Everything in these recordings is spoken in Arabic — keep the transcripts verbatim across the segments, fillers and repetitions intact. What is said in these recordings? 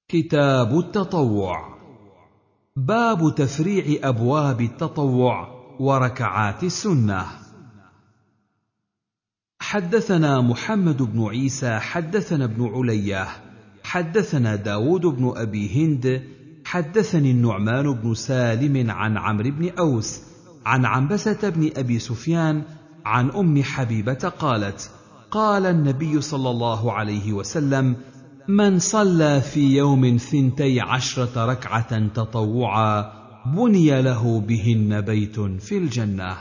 كتاب التطوع. باب تفريع أبواب التطوع وركعات السنة. حدثنا محمد بن عيسى حدثنا ابن علية حدثنا داود بن أبي هند حدثني النعمان بن سالم عن عمرو بن أوس عن عنبسة بن أبي سفيان عن أم حبيبة قالت: قال النبي صلى الله عليه وسلم: من صلى في يوم ثنتي عشرة ركعة تطوعا بني له بهن بيت في الجنة.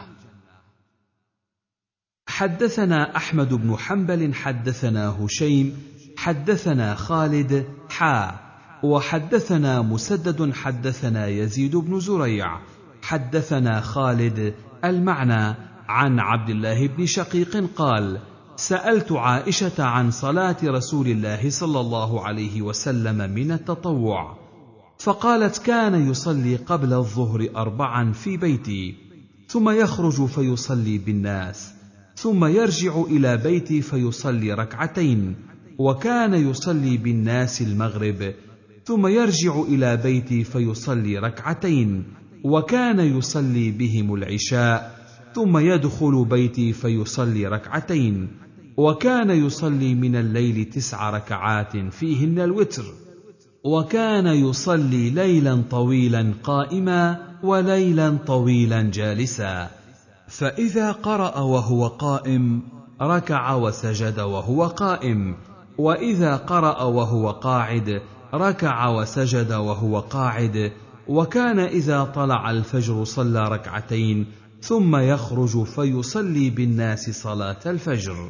حدثنا أحمد بن حنبل حدثنا هشيم حدثنا خالد حا وحدثنا مسدد حدثنا يزيد بن زريع حدثنا خالد المعنى عن عبد الله بن شقيق قال: سألت عائشة عن صلاة رسول الله صلى الله عليه وسلم من التطوع، فقالت: كان يصلي قبل الظهر أربعا في بيتي، ثم يخرج فيصلي بالناس، ثم يرجع إلى بيتي فيصلي ركعتين، وكان يصلي بالناس المغرب، ثم يرجع إلى بيتي فيصلي ركعتين، وكان يصلي بهم العشاء، ثم يدخل بيتي فيصلي ركعتين، وكان يصلي من الليل تسع ركعات فيهن الوتر، وكان يصلي ليلا طويلا قائما وليلا طويلا جالسا، فإذا قرأ وهو قائم ركع وسجد وهو قائم، وإذا قرأ وهو قاعد ركع وسجد وهو قاعد، وكان إذا طلع الفجر صلى ركعتين ثم يخرج فيصلي بالناس صلاة الفجر.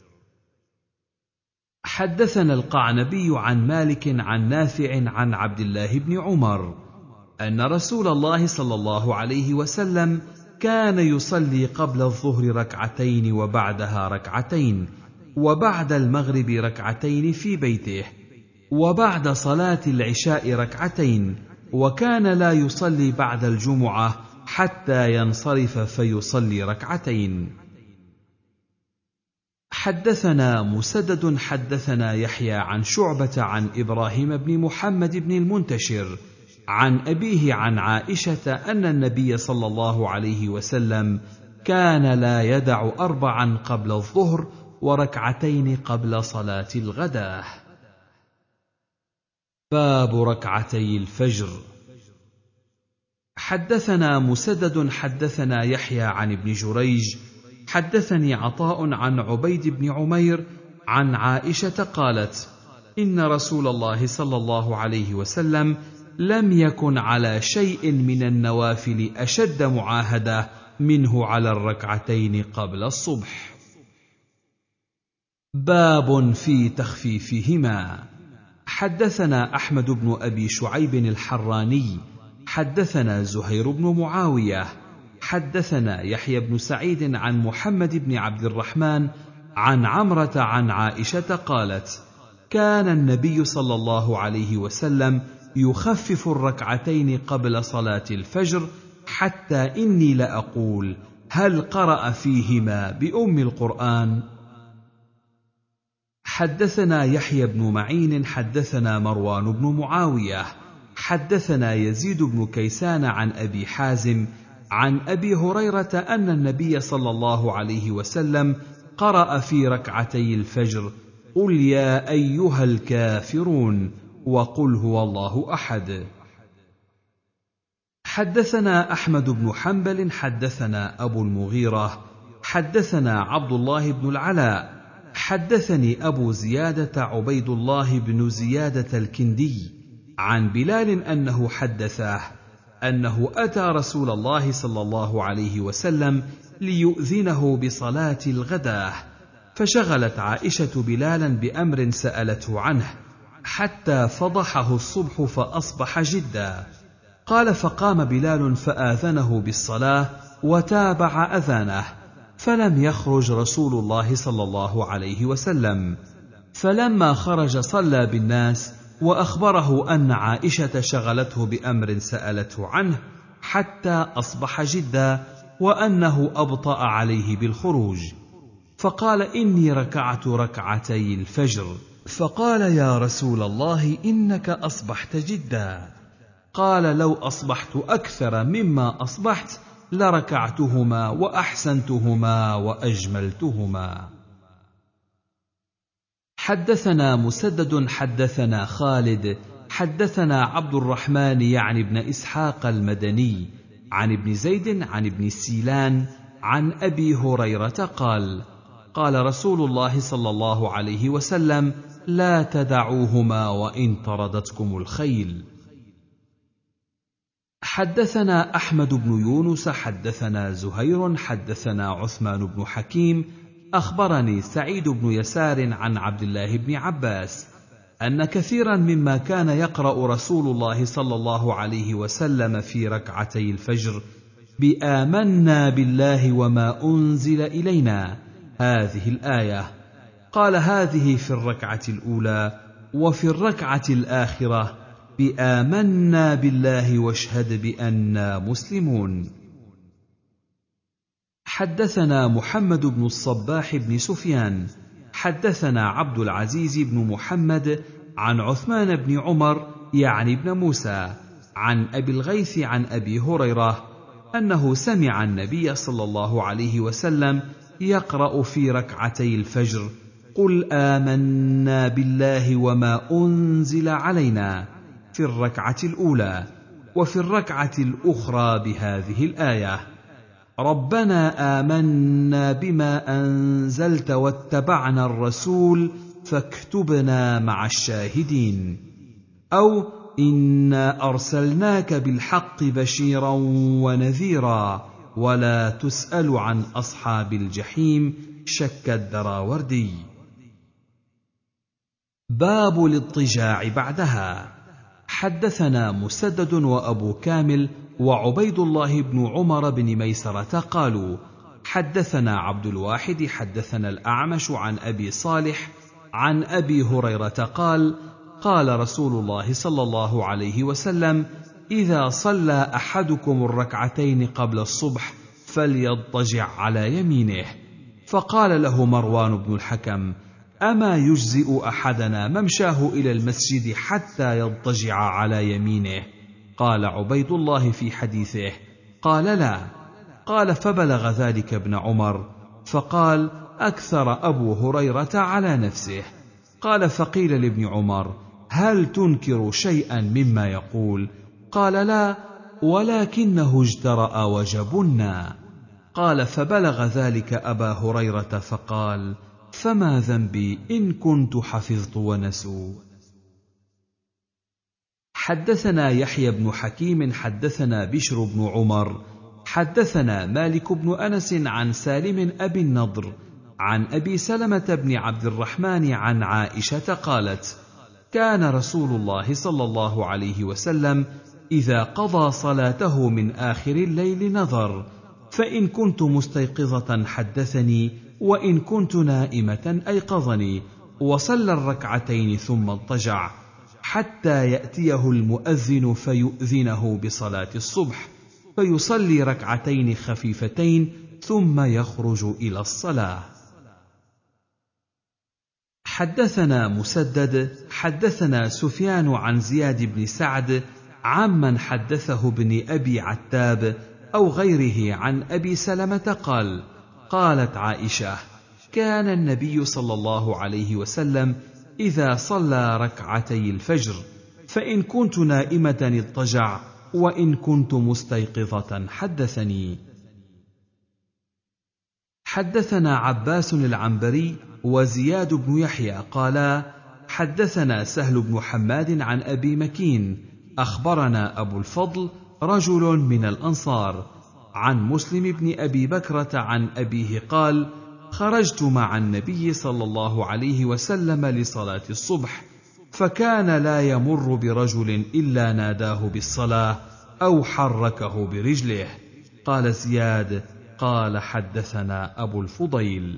حدثنا القعنبي عن مالك عن نافع عن عبد الله بن عمر أن رسول الله صلى الله عليه وسلم كان يصلي قبل الظهر ركعتين وبعدها ركعتين، وبعد المغرب ركعتين في بيته، وبعد صلاة العشاء ركعتين، وكان لا يصلي بعد الجمعة حتى ينصرف فيصلي ركعتين. حدثنا مسدد حدثنا يحيى عن شعبة عن إبراهيم بن محمد بن المنتشر عن أبيه عن عائشة أن النبي صلى الله عليه وسلم كان لا يدع أربعا قبل الظهر وركعتين قبل صلاة الغداة. باب ركعتي الفجر. حدثنا مسدد حدثنا يحيى عن ابن جريج حدثني عطاء عن عبيد بن عمير عن عائشة قالت: إن رسول الله صلى الله عليه وسلم لم يكن على شيء من النوافل أشد معاهدة منه على الركعتين قبل الصبح. باب في تخفيفهما. حدثنا أحمد بن أبي شعيب الحراني حدثنا زهير بن معاوية حدثنا يحيى بن سعيد عن محمد بن عبد الرحمن عن عمرة عن عائشة قالت: كان النبي صلى الله عليه وسلم يخفف الركعتين قبل صلاة الفجر، حتى إني لأقول: هل قرأ فيهما بأم القرآن؟ حدثنا يحيى بن معين حدثنا مروان بن معاوية حدثنا يزيد بن كيسان عن أبي حازم عن أبي هريرة أن النبي صلى الله عليه وسلم قرأ في ركعتي الفجر: قل يا أيها الكافرون وقل هو الله أحد. حدثنا أحمد بن حنبل حدثنا أبو المغيرة حدثنا عبد الله بن العلاء حدثني أبو زيادة عبيد الله بن زيادة الكندي عن بلال أنه حدثه أنه أتى رسول الله صلى الله عليه وسلم ليؤذنه بصلاة الغداة، فشغلت عائشة بلالا بأمر سألته عنه حتى فضحه الصبح فأصبح جدا. قال: فقام بلال فآذنه بالصلاة وتابع أذانه، فلم يخرج رسول الله صلى الله عليه وسلم، فلما خرج صلى بالناس وأخبره أن عائشة شغلته بأمر سألته عنه حتى أصبح جدا، وأنه أبطأ عليه بالخروج، فقال: إني ركعت ركعتي الفجر، فقال: يا رسول الله، إنك أصبحت جدا. قال: لو أصبحت أكثر مما أصبحت لركعتهما وأحسنتهما وأجملتهما. حدثنا مسدد حدثنا خالد حدثنا عبد الرحمن يعني ابن إسحاق المدني عن ابن زيد عن ابن سيلان عن أبي هريرة قال: قال رسول الله صلى الله عليه وسلم: لا تدعوهما وإن طردتكم الخيل. حدثنا أحمد بن يونس حدثنا زهير حدثنا عثمان بن حكيم أخبرني سعيد بن يسار عن عبد الله بن عباس أن كثيرا مما كان يقرأ رسول الله صلى الله عليه وسلم في ركعتي الفجر بآمنا بالله وما أنزل إلينا هذه الآية، قال: هذه في الركعة الأولى، وفي الركعة الآخرة بآمنا بالله واشهد بأننا مسلمون. حدثنا محمد بن الصباح بن سفيان حدثنا عبد العزيز بن محمد عن عثمان بن عمر يعني ابن موسى عن أبي الغيث عن أبي هريرة أنه سمع النبي صلى الله عليه وسلم يقرأ في ركعتي الفجر: قل آمنا بالله وما أنزل علينا في الركعة الأولى، وفي الركعة الأخرى بهذه الآية: ربنا آمنا بما أنزلت واتبعنا الرسول فاكتبنا مع الشاهدين، أو إنا أرسلناك بالحق بشيرا ونذيرا ولا تسأل عن أصحاب الجحيم شك الدراوردي. باب الاضطجاع بعدها. حدثنا مسدد وأبو كامل وعبيد الله بن عمر بن ميسرة قالوا: حدثنا عبد الواحد حدثنا الأعمش عن أبي صالح عن أبي هريرة قال: قال رسول الله صلى الله عليه وسلم: إذا صلى أحدكم الركعتين قبل الصبح فليضطجع على يمينه. فقال له مروان بن الحكم: أما يجزئ أحدنا ممشاه إلى المسجد حتى يضطجع على يمينه؟ قال عبيد الله في حديثه: قال: لا. قال: فبلغ ذلك ابن عمر فقال: أكثر أبو هريرة على نفسه. قال: فقيل لابن عمر: هل تنكر شيئا مما يقول؟ قال: لا، ولكنه اجترأ وجبنا. قال: فبلغ ذلك أبا هريرة فقال: فما ذنبي إن كنت حفظت ونسوا. حدثنا يحيى بن حكيم حدثنا بشر بن عمر حدثنا مالك بن أنس عن سالم أبي النضر عن أبي سلمة بن عبد الرحمن عن عائشة قالت: كان رسول الله صلى الله عليه وسلم إذا قضى صلاته من آخر الليل نظر، فإن كنت مستيقظة حدثني، وإن كنت نائمة أيقظني، وصلى الركعتين ثم اضطجع حتى يأتيه المؤذن فيؤذنه بصلاة الصبح، فيصلي ركعتين خفيفتين ثم يخرج إلى الصلاة. حدثنا مسدد حدثنا سفيان عن زياد بن سعد عمن حدثه بن أبي عتاب أو غيره عن أبي سلمة قال: قالت عائشة: كان النبي صلى الله عليه وسلم إذا صلى ركعتي الفجر فإن كنت نائمة اضطجع، وإن كنت مستيقظة حدثني. حدثنا عباس العنبري وزياد بن يحيى قالا: حدثنا سهل بن حماد عن أبي مكين أخبرنا أبو الفضل رجل من الأنصار عن مسلم بن أبي بكرة عن أبيه قال: خرجت مع النبي صلى الله عليه وسلم لصلاة الصبح، فكان لا يمر برجل إلا ناداه بالصلاة أو حركه برجله. قال زياد: قال حدثنا أبو الفضيل.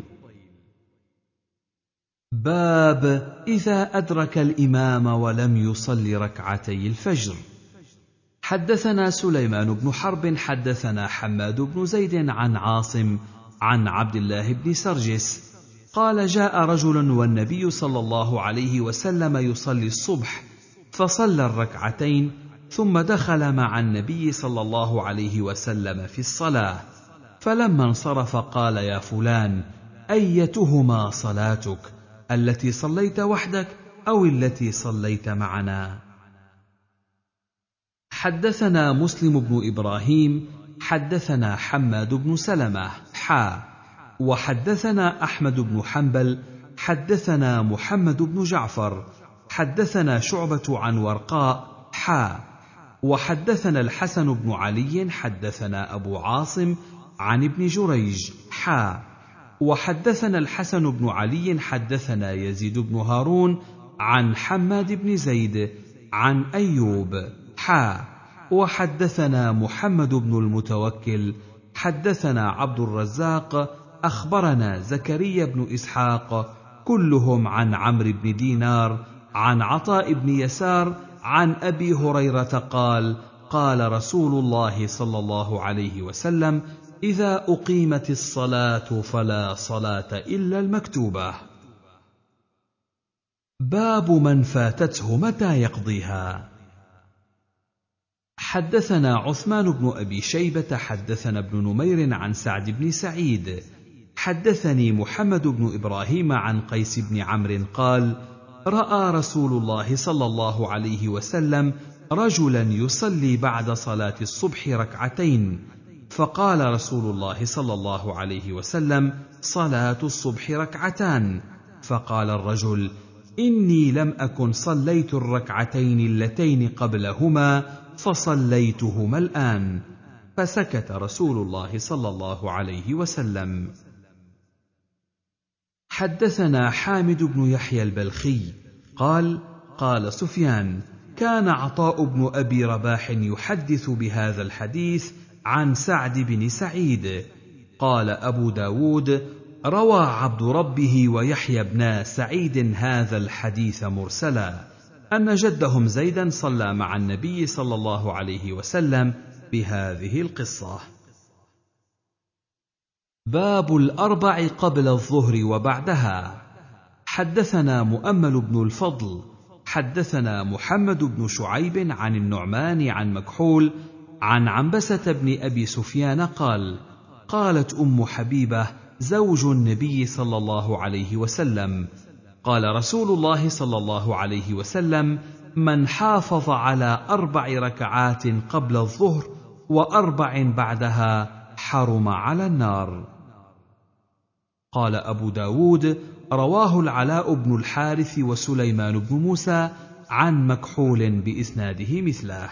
باب إذا أدرك الإمام ولم يصل ركعتي الفجر. حدثنا سليمان بن حرب حدثنا حماد بن زيد عن عاصم عن عبد الله بن سرجس قال: جاء رجل والنبي صلى الله عليه وسلم يصلي الصبح، فصلى الركعتين ثم دخل مع النبي صلى الله عليه وسلم في الصلاة، فلما انصرف قال: يا فلان، أيتهما صلاتك، التي صليت وحدك أو التي صليت معنا؟ حدثنا مسلم بن إبراهيم حدثنا حماد بن سلمة حا وحدثنا أحمد بن حنبل حدثنا محمد بن جعفر حدثنا شعبة عن ورقاء حا وحدثنا الحسن بن علي حدثنا أبو عاصم عن ابن جريج حا وحدثنا الحسن بن علي حدثنا يزيد بن هارون عن حماد بن زيد عن أيوب حا وحدثنا محمد بن المتوكل حدثنا عبد الرزاق أخبرنا زكريا بن إسحاق كلهم عن عمرو بن دينار عن عطاء بن يسار عن أبي هريرة قال: قال رسول الله صلى الله عليه وسلم: إذا أقيمت الصلاة فلا صلاة إلا المكتوبة. باب من فاتته متى يقضيها. حدثنا عثمان بن أبي شيبة حدثنا ابن نمير عن سعد بن سعيد حدثني محمد بن إبراهيم عن قيس بن عمرو قال: رأى رسول الله صلى الله عليه وسلم رجلا يصلي بعد صلاة الصبح ركعتين، فقال رسول الله صلى الله عليه وسلم: صلاة الصبح ركعتان. فقال الرجل: إني لم أكن صليت الركعتين اللتين قبلهما فصليتهما الآن. فسكت رسول الله صلى الله عليه وسلم. حدثنا حامد بن يحيى البلخي قال: قال سفيان: كان عطاء بن أبي رباح يحدث بهذا الحديث عن سعد بن سعيد. قال أبو داود: روى عبد ربه ويحيى بن سعيد هذا الحديث مرسلا، أن جدهم زيدا صلى مع النبي صلى الله عليه وسلم بهذه القصة. باب الأربع قبل الظهر وبعدها. حدثنا مؤمل بن الفضل حدثنا محمد بن شعيب عن النعمان عن مكحول عن عنبسة بن أبي سفيان قال: قالت أم حبيبة زوج النبي صلى الله عليه وسلم: قال رسول الله صلى الله عليه وسلم: من حافظ على أربع ركعات قبل الظهر وأربع بعدها حرم على النار. قال أبو داود: رواه العلاء بن الحارث وسليمان بن موسى عن مكحول بإسناده مثله.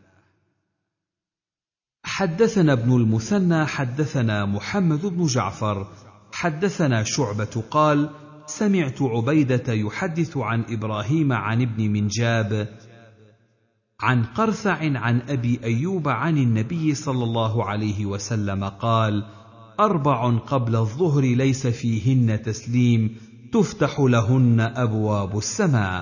حدثنا ابن المثنى حدثنا محمد بن جعفر حدثنا شعبة قال: سمعت عبيدة يحدث عن إبراهيم عن ابن منجاب عن قرثع عن أبي أيوب عن النبي صلى الله عليه وسلم قال: أربع قبل الظهر ليس فيهن تسليم تفتح لهن أبواب السماء.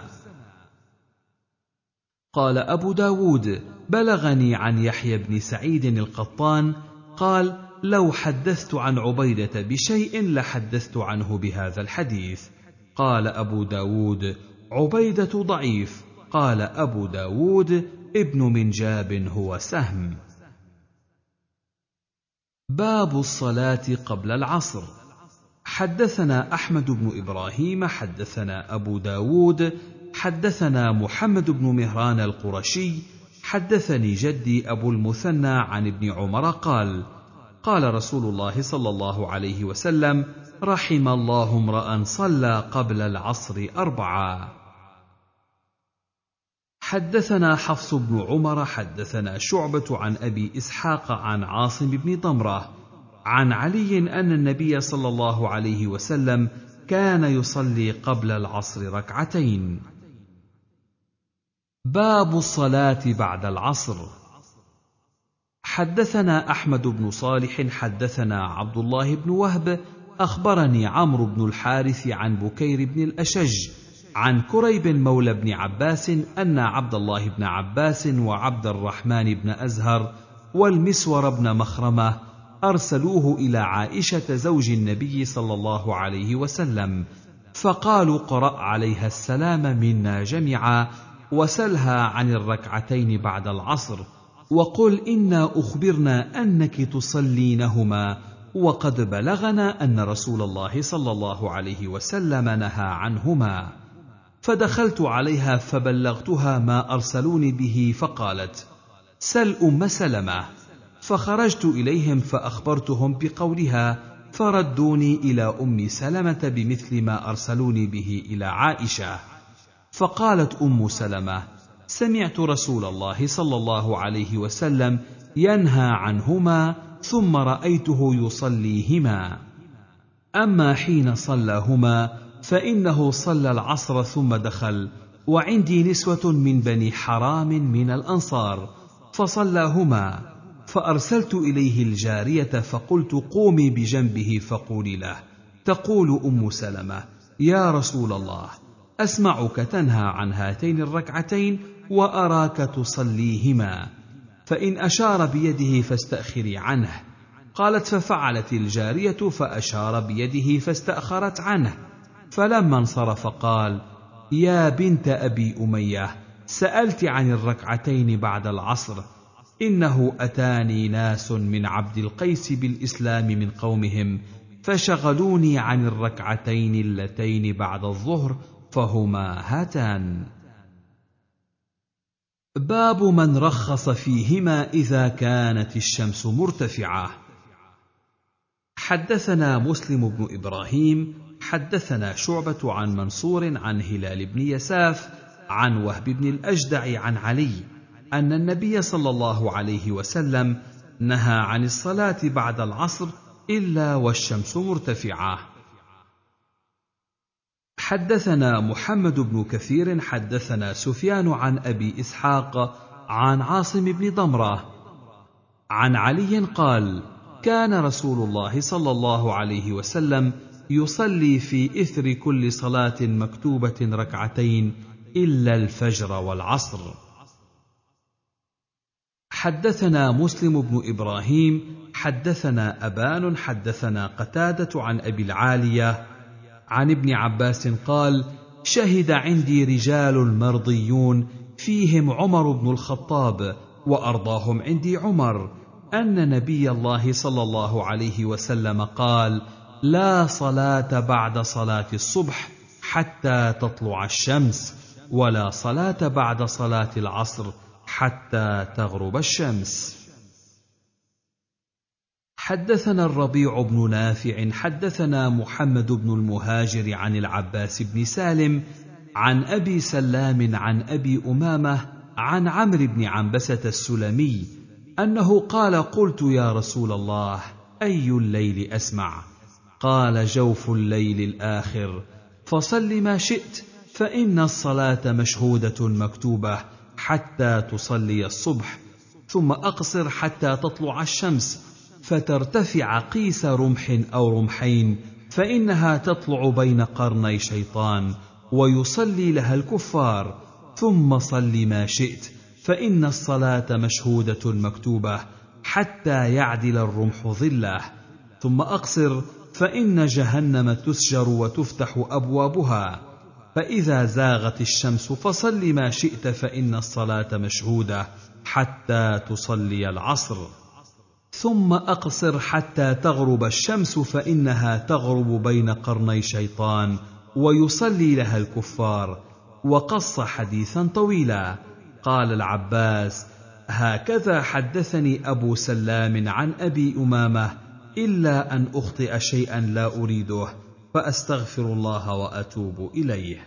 قال أبو داود: بلغني عن يحيى بن سعيد القطان قال: لو حدثت عن عبيدة بشيء لحدثت عنه بهذا الحديث. قال أبو داود: عبيدة ضعيف. قال أبو داود: ابن منجاب هو سهم. باب الصلاة قبل العصر. حدثنا أحمد بن إبراهيم حدثنا أبو داود حدثنا محمد بن مهران القرشي حدثني جدي أبو المثنى عن ابن عمر قال: قال رسول الله صلى الله عليه وسلم: رحم الله امرأ صلى قبل العصر أربعا. حدثنا حفص بن عمر حدثنا شعبة عن أبي إسحاق عن عاصم بن ضمرة عن علي أن النبي صلى الله عليه وسلم كان يصلي قبل العصر ركعتين. باب الصلاة بعد العصر. حدثنا أحمد بن صالح حدثنا عبد الله بن وهب أخبرني عمرو بن الحارث عن بكير بن الأشج عن كريب مولى بن عباس أن عبد الله بن عباس وعبد الرحمن بن أزهر والمسور بن مخرمة أرسلوه إلى عائشة زوج النبي صلى الله عليه وسلم، فقالوا اقرأ عليها السلام منا جميعا، وسلها عن الركعتين بعد العصر، وقل إنا أخبرنا أنك تصلينهما، وقد بلغنا أن رسول الله صلى الله عليه وسلم نهى عنهما. فدخلت عليها فبلغتها ما أرسلوني به، فقالت سل أم سلمة. فخرجت إليهم فأخبرتهم بقولها، فردوني إلى أم سلمة بمثل ما أرسلوني به إلى عائشة. فقالت أم سلمة سمعت رسول الله صلى الله عليه وسلم ينهى عنهما، ثم رأيته يصليهما. أما حين صلاهما فإنه صلى العصر ثم دخل، وعندي نسوة من بني حرام من الأنصار، فصلاهما، فأرسلت إليه الجارية فقلت قومي بجنبه فقولي له، تقول أم سلمة يا رسول الله أسمعك تنهى عن هاتين الركعتين وأراك تصليهما، فإن أشار بيده فاستأخري عنه. قالت ففعلت الجارية فأشار بيده فاستأخرت عنه، فلما انصرف قال يا بنت أبي أمية سألت عن الركعتين بعد العصر، إنه أتاني ناس من عبد القيس بالإسلام من قومهم فشغلوني عن الركعتين اللتين بعد الظهر، فهما هاتان. باب من رخص فيهما إذا كانت الشمس مرتفعة. حدثنا مسلم بن إبراهيم حدثنا شعبة عن منصور عن هلال بن يساف عن وهب بن الأجدع عن علي أن النبي صلى الله عليه وسلم نهى عن الصلاة بعد العصر إلا والشمس مرتفعة. حدثنا محمد بن كثير حدثنا سفيان عن أبي إسحاق عن عاصم بن ضمرة عن علي قال كان رسول الله صلى الله عليه وسلم يصلي في إثر كل صلاة مكتوبة ركعتين إلا الفجر والعصر. حدثنا مسلم بن إبراهيم حدثنا أبان حدثنا قتادة عن أبي العالية عن ابن عباس قال شهد عندي رجال مرضيون فيهم عمر بن الخطاب وأرضاهم عندي عمر أن نبي الله صلى الله عليه وسلم قال لا صلاة بعد صلاة الصبح حتى تطلع الشمس، ولا صلاة بعد صلاة العصر حتى تغرب الشمس. حدثنا الربيع بن نافع حدثنا محمد بن المهاجر عن العباس بن سالم عن أبي سلام عن أبي أمامة عن عمرو بن عنبسة السلمي أنه قال قلت يا رسول الله أي الليل أسمع؟ قال جوف الليل الآخر، فصل ما شئت فإن الصلاة مشهودة مكتوبة حتى تصلي الصبح، ثم أقصر حتى تطلع الشمس فترتفع قيس رمح أو رمحين، فإنها تطلع بين قرني شيطان ويصلي لها الكفار، ثم صل ما شئت فإن الصلاة مشهودة مكتوبة حتى يعدل الرمح ظله، ثم أقصر فإن جهنم تسجر وتفتح أبوابها، فإذا زاغت الشمس فصل ما شئت فإن الصلاة مشهودة حتى تصلي العصر، ثم أقصر حتى تغرب الشمس فإنها تغرب بين قرني شيطان ويصلي لها الكفار. وقص حديثا طويلا. قال العباس هكذا حدثني أبو سلام عن أبي أمامة إلا أن أخطئ شيئا لا أريده فأستغفر الله وأتوب إليه.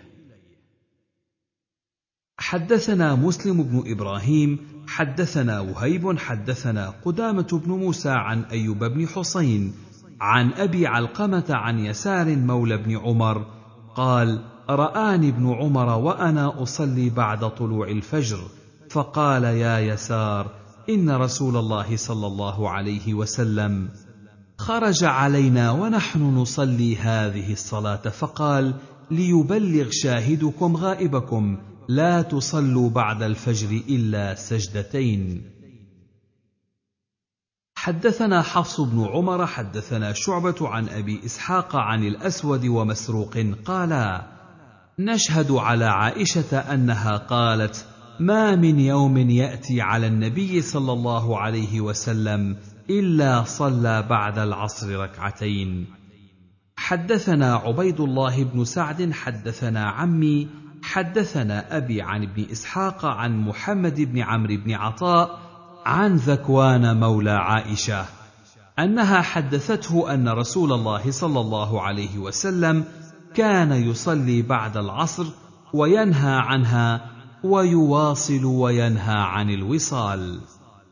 حدثنا مسلم بن إبراهيم حدثنا وهيب حدثنا قدامة بن موسى عن أيوب بن حسين عن أبي علقمة عن يسار مولى بن عمر قال رآني ابن عمر وأنا أصلي بعد طلوع الفجر، فقال يا يسار إن رسول الله صلى الله عليه وسلم خرج علينا ونحن نصلي هذه الصلاة فقال ليبلغ شاهدكم غائبكم لا تصلوا بعد الفجر إلا سجدتين. حدثنا حفص بن عمر حدثنا شعبة عن أبي إسحاق عن الأسود ومسروق قالا: نشهد على عائشة أنها قالت: ما من يوم يأتي على النبي صلى الله عليه وسلم إلا صلى بعد العصر ركعتين. حدثنا عبيد الله بن سعد حدثنا عمي حدثنا أبي عن ابن إسحاق عن محمد بن عمرو بن عطاء عن ذكوان مولى عائشة أنها حدثته أن رسول الله صلى الله عليه وسلم كان يصلي بعد العصر وينهى عنها ويواصل وينهى عن الوصال.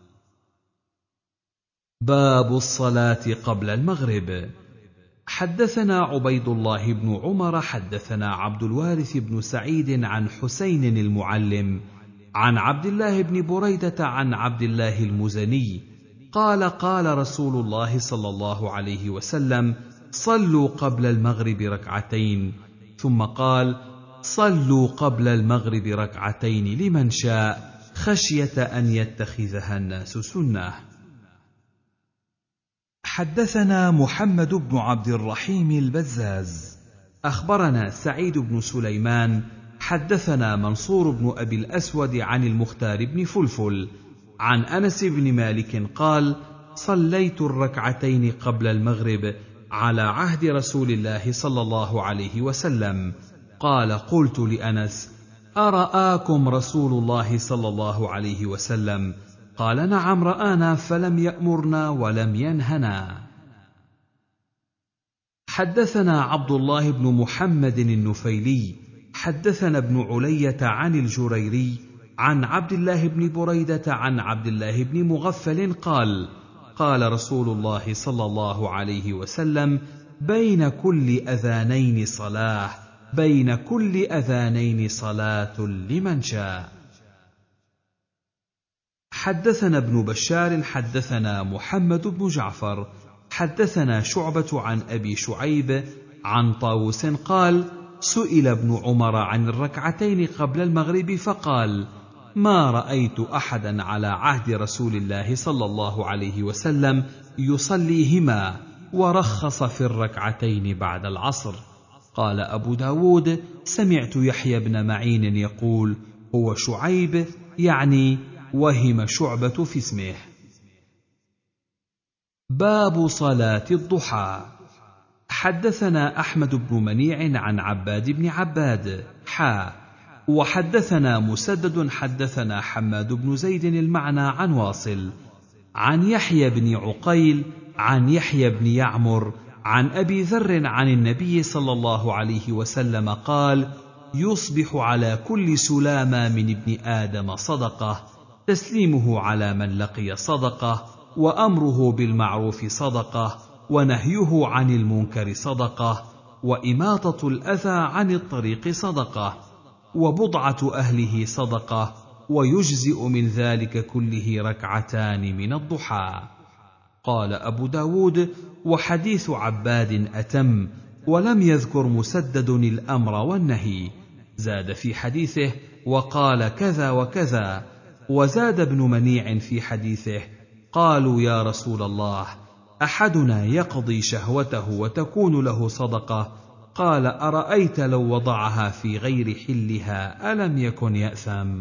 باب الصلاة قبل المغرب. حدثنا عبيد الله بن عمر حدثنا عبد الوارث بن سعيد عن حسين المعلم عن عبد الله بن بريدة عن عبد الله المزني قال: قال رسول الله صلى الله عليه وسلم: صلوا قبل المغرب ركعتين، ثم قال: صلوا قبل المغرب ركعتين لمن شاء خشية أن يتخذها الناس سنة. حدثنا محمد بن عبد الرحيم البزاز أخبرنا سعيد بن سليمان حدثنا منصور بن أبي الأسود عن المختار بن فلفل عن أنس بن مالك قال: صليت الركعتين قبل المغرب على عهد رسول الله صلى الله عليه وسلم. قال: قلت لأنس: أرآكم رسول الله صلى الله عليه وسلم؟ قال: نعم رآنا، فلم يأمرنا ولم ينهنا. حدثنا عبد الله بن محمد النفيلي حدثنا ابن علية عن الجريري عن عبد الله بن بريدة عن عبد الله بن مغفل قال: قال رسول الله صلى الله عليه وسلم: بين كل أذانين صلاة، بين كل أذانين صلاة لمن شاء. حدثنا ابن بشار حدثنا محمد بن جعفر حدثنا شعبة عن أبي شعيب عن طاووس قال: سئل ابن عمر عن الركعتين قبل المغرب فقال: ما رأيت أحدا على عهد رسول الله صلى الله عليه وسلم يصليهما ورخص في الركعتين بعد العصر. قال أبو داود: سمعت يحيى بن معين يقول: هو شعيب، يعني وهم شعبة في اسمه. باب صلاة الضحى. حدثنا أحمد بن منيع عن عباد بن عباد حا وحدثنا مسدد حدثنا حماد بن زيد المعنى عن واصل عن يحيى بن عقيل عن يحيى بن يعمر عن أبي ذر عن النبي صلى الله عليه وسلم قال: يصبح على كل سلامة من ابن آدم صدقة، تسليمه على من لقي صدقة، وأمره بالمعروف صدقة، ونهيه عن المنكر صدقة، وإماطة الأذى عن الطريق صدقة، وبضعة أهله صدقة، ويجزئ من ذلك كله ركعتان من الضحى. قال أبو داود: وحديث عباد أتم، ولم يذكر مسدد الأمر والنهي. زاد في حديثه: وقال كذا وكذا. وزاد ابن منيع في حديثه: قالوا يا رسول الله، أحدنا يقضي شهوته وتكون له صدقة؟ قال: أرأيت لو وضعها في غير حلها ألم يكن يأثم؟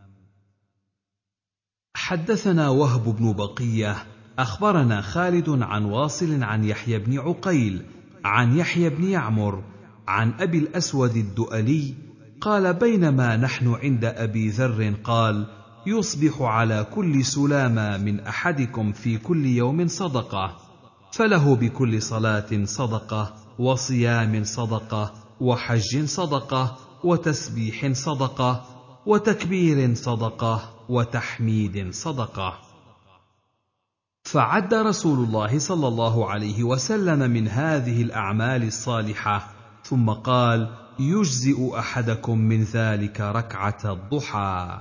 حدثنا وهب بن بقية أخبرنا خالد عن واصل عن يحيى بن عقيل عن يحيى بن يعمر عن أبي الأسود الدؤلي قال: بينما نحن عند أبي ذر قال: يصبح على كل سلامة من أحدكم في كل يوم صدقة، فله بكل صلاة صدقة، وصيام صدقة، وحج صدقة، وتسبيح صدقة، وتكبير صدقة، وتحميد صدقة. فعد رسول الله صلى الله عليه وسلم من هذه الأعمال الصالحة، ثم قال: يجزئ أحدكم من ذلك ركعة الضحى.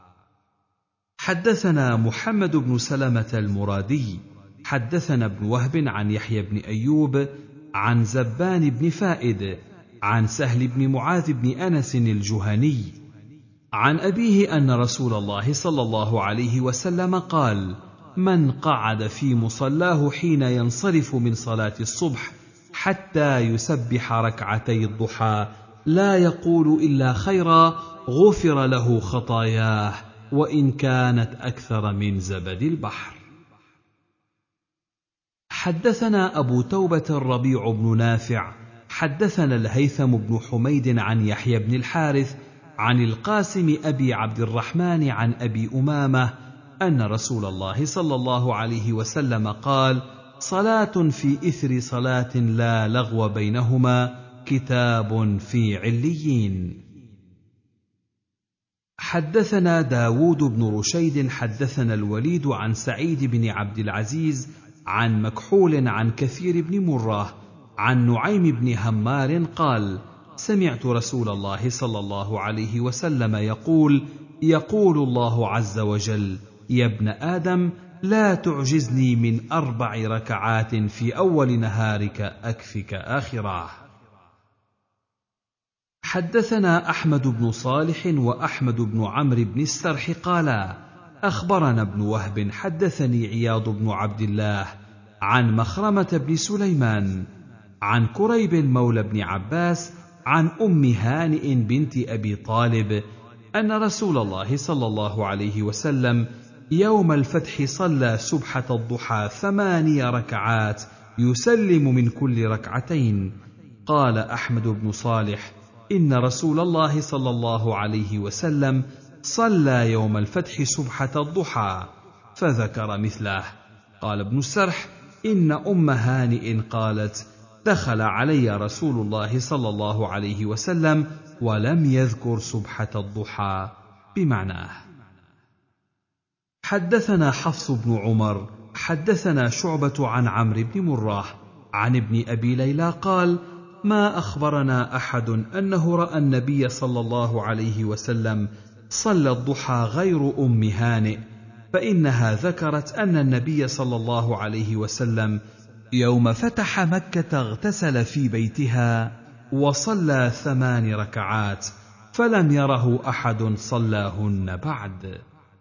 حدثنا محمد بن سلمة المرادي حدثنا ابن وهب عن يحيى بن أيوب عن زبان بن فائد عن سهل بن معاذ بن أنس الجهني عن أبيه أن رسول الله صلى الله عليه وسلم قال: من قعد في مصلاه حين ينصرف من صلاة الصبح حتى يسبح ركعتي الضحى لا يقول إلا خيرا غفر له خطاياه وإن كانت أكثر من زبد البحر. حدثنا أبو توبة الربيع بن نافع حدثنا الهيثم بن حميد عن يحيى بن الحارث عن القاسم أبي عبد الرحمن عن أبي أمامة أن رسول الله صلى الله عليه وسلم قال: صلاة في إثر صلاة لا لغو بينهما كتاب في عليين. حدثنا داود بن رشيد حدثنا الوليد عن سعيد بن عبد العزيز عن مكحول عن كثير بن مرة عن نعيم بن همار قال: سمعت رسول الله صلى الله عليه وسلم يقول: يقول الله عز وجل: يا ابن آدم لا تعجزني من أربع ركعات في أول نهارك أكفك آخره. حدثنا أحمد بن صالح وأحمد بن عمرو بن السرح قالا: أخبرنا ابن وهب حدثني عياض بن عبد الله عن مخرمة بن سليمان عن كريب مولى بن عباس عن أم هانئ بنت أبي طالب أن رسول الله صلى الله عليه وسلم يوم الفتح صلى سبحة الضحى ثماني ركعات يسلم من كل ركعتين. قال أحمد بن صالح: إن رسول الله صلى الله عليه وسلم صلى يوم الفتح سبحة الضحى، فذكر مثله. قال ابن السرح: إن أم هانئ قالت: دخل علي رسول الله صلى الله عليه وسلم ولم يذكر سبحة الضحى بمعناه. حدثنا حفص بن عمر حدثنا شعبة عن عمرو بن مرة عن ابن أبي ليلى قال: ما أخبرنا أحد أنه رأى النبي صلى الله عليه وسلم صلى الضحى غير أم هانئ، فإنها ذكرت أن النبي صلى الله عليه وسلم يوم فتح مكة اغتسل في بيتها وصلى ثمان ركعات، فلم يره أحد صلاهن بعد.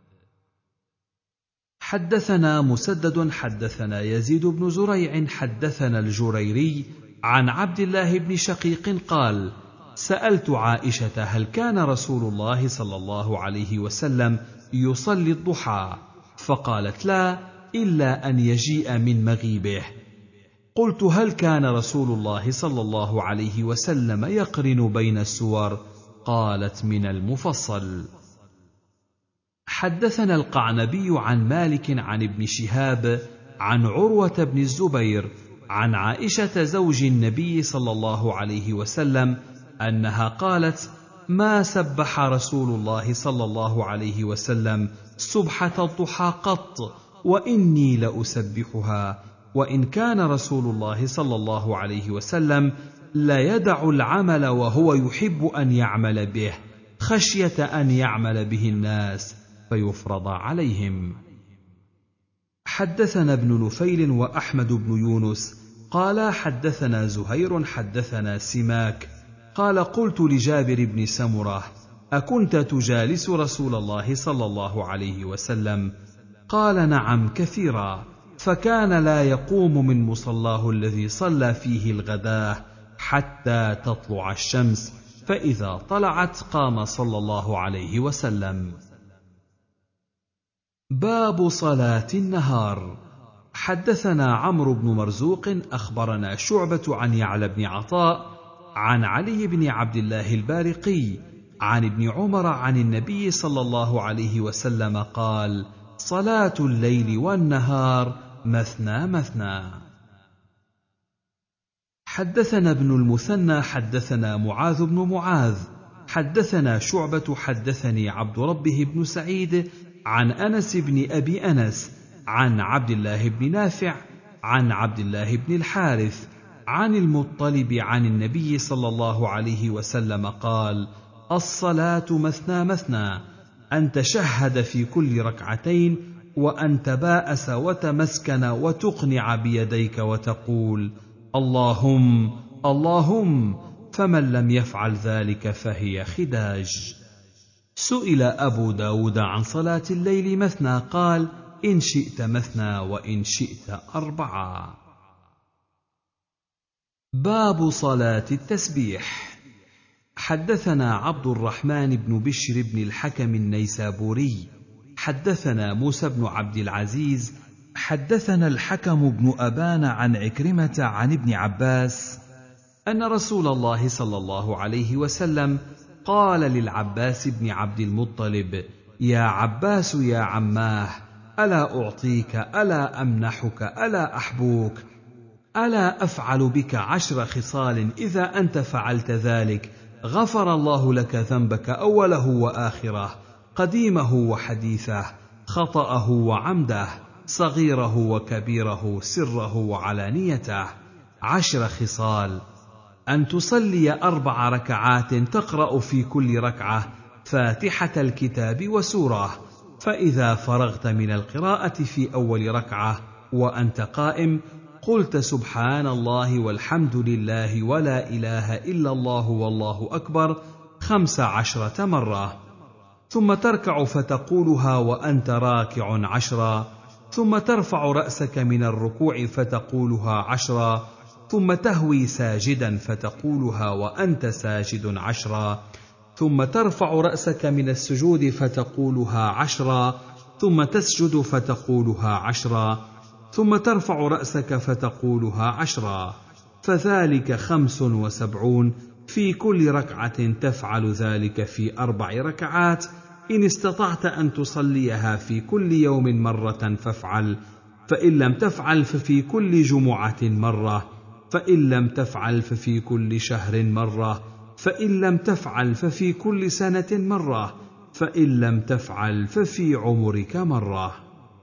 حدثنا مسدد حدثنا يزيد بن زريع حدثنا الجريري عن عبد الله بن شقيق قال: سألت عائشة: هل كان رسول الله صلى الله عليه وسلم يصلي الضحى؟ فقالت: لا، إلا أن يجيء من مغيبه. قلت: هل كان رسول الله صلى الله عليه وسلم يقرن بين السور؟ قالت: من المفصل. حدثنا القعنبي عن مالك عن ابن شهاب عن عروة بن الزبير عن عائشة زوج النبي صلى الله عليه وسلم أنها قالت: ما سبح رسول الله صلى الله عليه وسلم سبحة الضحى قط، وإني لأسبحها، وإن كان رسول الله صلى الله عليه وسلم لا يدع العمل وهو يحب أن يعمل به خشية أن يعمل به الناس فيفرض عليهم. حدثنا ابن نفيل وأحمد بن يونس قال: حدثنا زهير حدثنا سماك قال: قلت لجابر بن سمرة: أكنت تجالس رسول الله صلى الله عليه وسلم؟ قال: نعم كثيرا، فكان لا يقوم من مصلاه الذي صلى فيه الغداة حتى تطلع الشمس، فإذا طلعت قام صلى الله عليه وسلم. باب صلاة النهار. حدثنا عمرو بن مرزوق أخبرنا شعبة عن يعلى بن عطاء عن علي بن عبد الله البارقي عن ابن عمر عن النبي صلى الله عليه وسلم قال: صلاة الليل والنهار مثنى مثنى. حدثنا ابن المثنى حدثنا معاذ بن معاذ حدثنا شعبة حدثني عبد ربه بن سعيد عن أنس بن أبي أنس عن عبد الله بن نافع عن عبد الله بن الحارث عن المطلب عن النبي صلى الله عليه وسلم قال: الصلاة مثنى مثنى، أن تشهد في كل ركعتين، وأن تباءس وتمسكن وتقنع بيديك وتقول: اللهم اللهم، فمن لم يفعل ذلك فهي خداج. سئل أبو داود عن صلاة الليل مثنى قال: إن شئت مثنى وإن شئت أربعا. باب صلاة التسبيح. حدثنا عبد الرحمن بن بشر بن الحكم النيسابوري حدثنا موسى بن عبد العزيز حدثنا الحكم بن أبان عن عكرمة عن ابن عباس أن رسول الله صلى الله عليه وسلم قال للعباس بن عبد المطلب: يا عباس يا عماه، ألا أعطيك، ألا أمنحك، ألا أحبوك، ألا أفعل بك عشر خصال إذا أنت فعلت ذلك غفر الله لك ذنبك أوله وآخره، قديمه وحديثه، خطأه وعمده، صغيره وكبيره، سره وعلانيته. عشر خصال: أن تصلي أربع ركعات تقرأ في كل ركعة فاتحة الكتاب وسورة، فإذا فرغت من القراءة في أول ركعة وأنت قائم قلت سبحان الله والحمد لله ولا إله إلا الله والله أكبر خمس عشرة مرة، ثم تركع فتقولها وأنت راكع عشرا، ثم ترفع رأسك من الركوع فتقولها عشرا، ثم تهوي ساجدا فتقولها وأنت ساجد عشرا، ثم ترفع رأسك من السجود فتقولها عشرا، ثم تسجد فتقولها عشرا، ثم ترفع رأسك فتقولها عشرا، فذلك خمس وسبعون. في كل ركعة تفعل ذلك في أربع ركعات. إن استطعت أن تصليها في كل يوم مرة فافعل، فإن لم تفعل ففي كل جمعة مرة، فإن لم تفعل ففي كل شهر مرة، فإن لم تفعل ففي كل سنة مرة، فإن لم تفعل ففي عمرك مرة.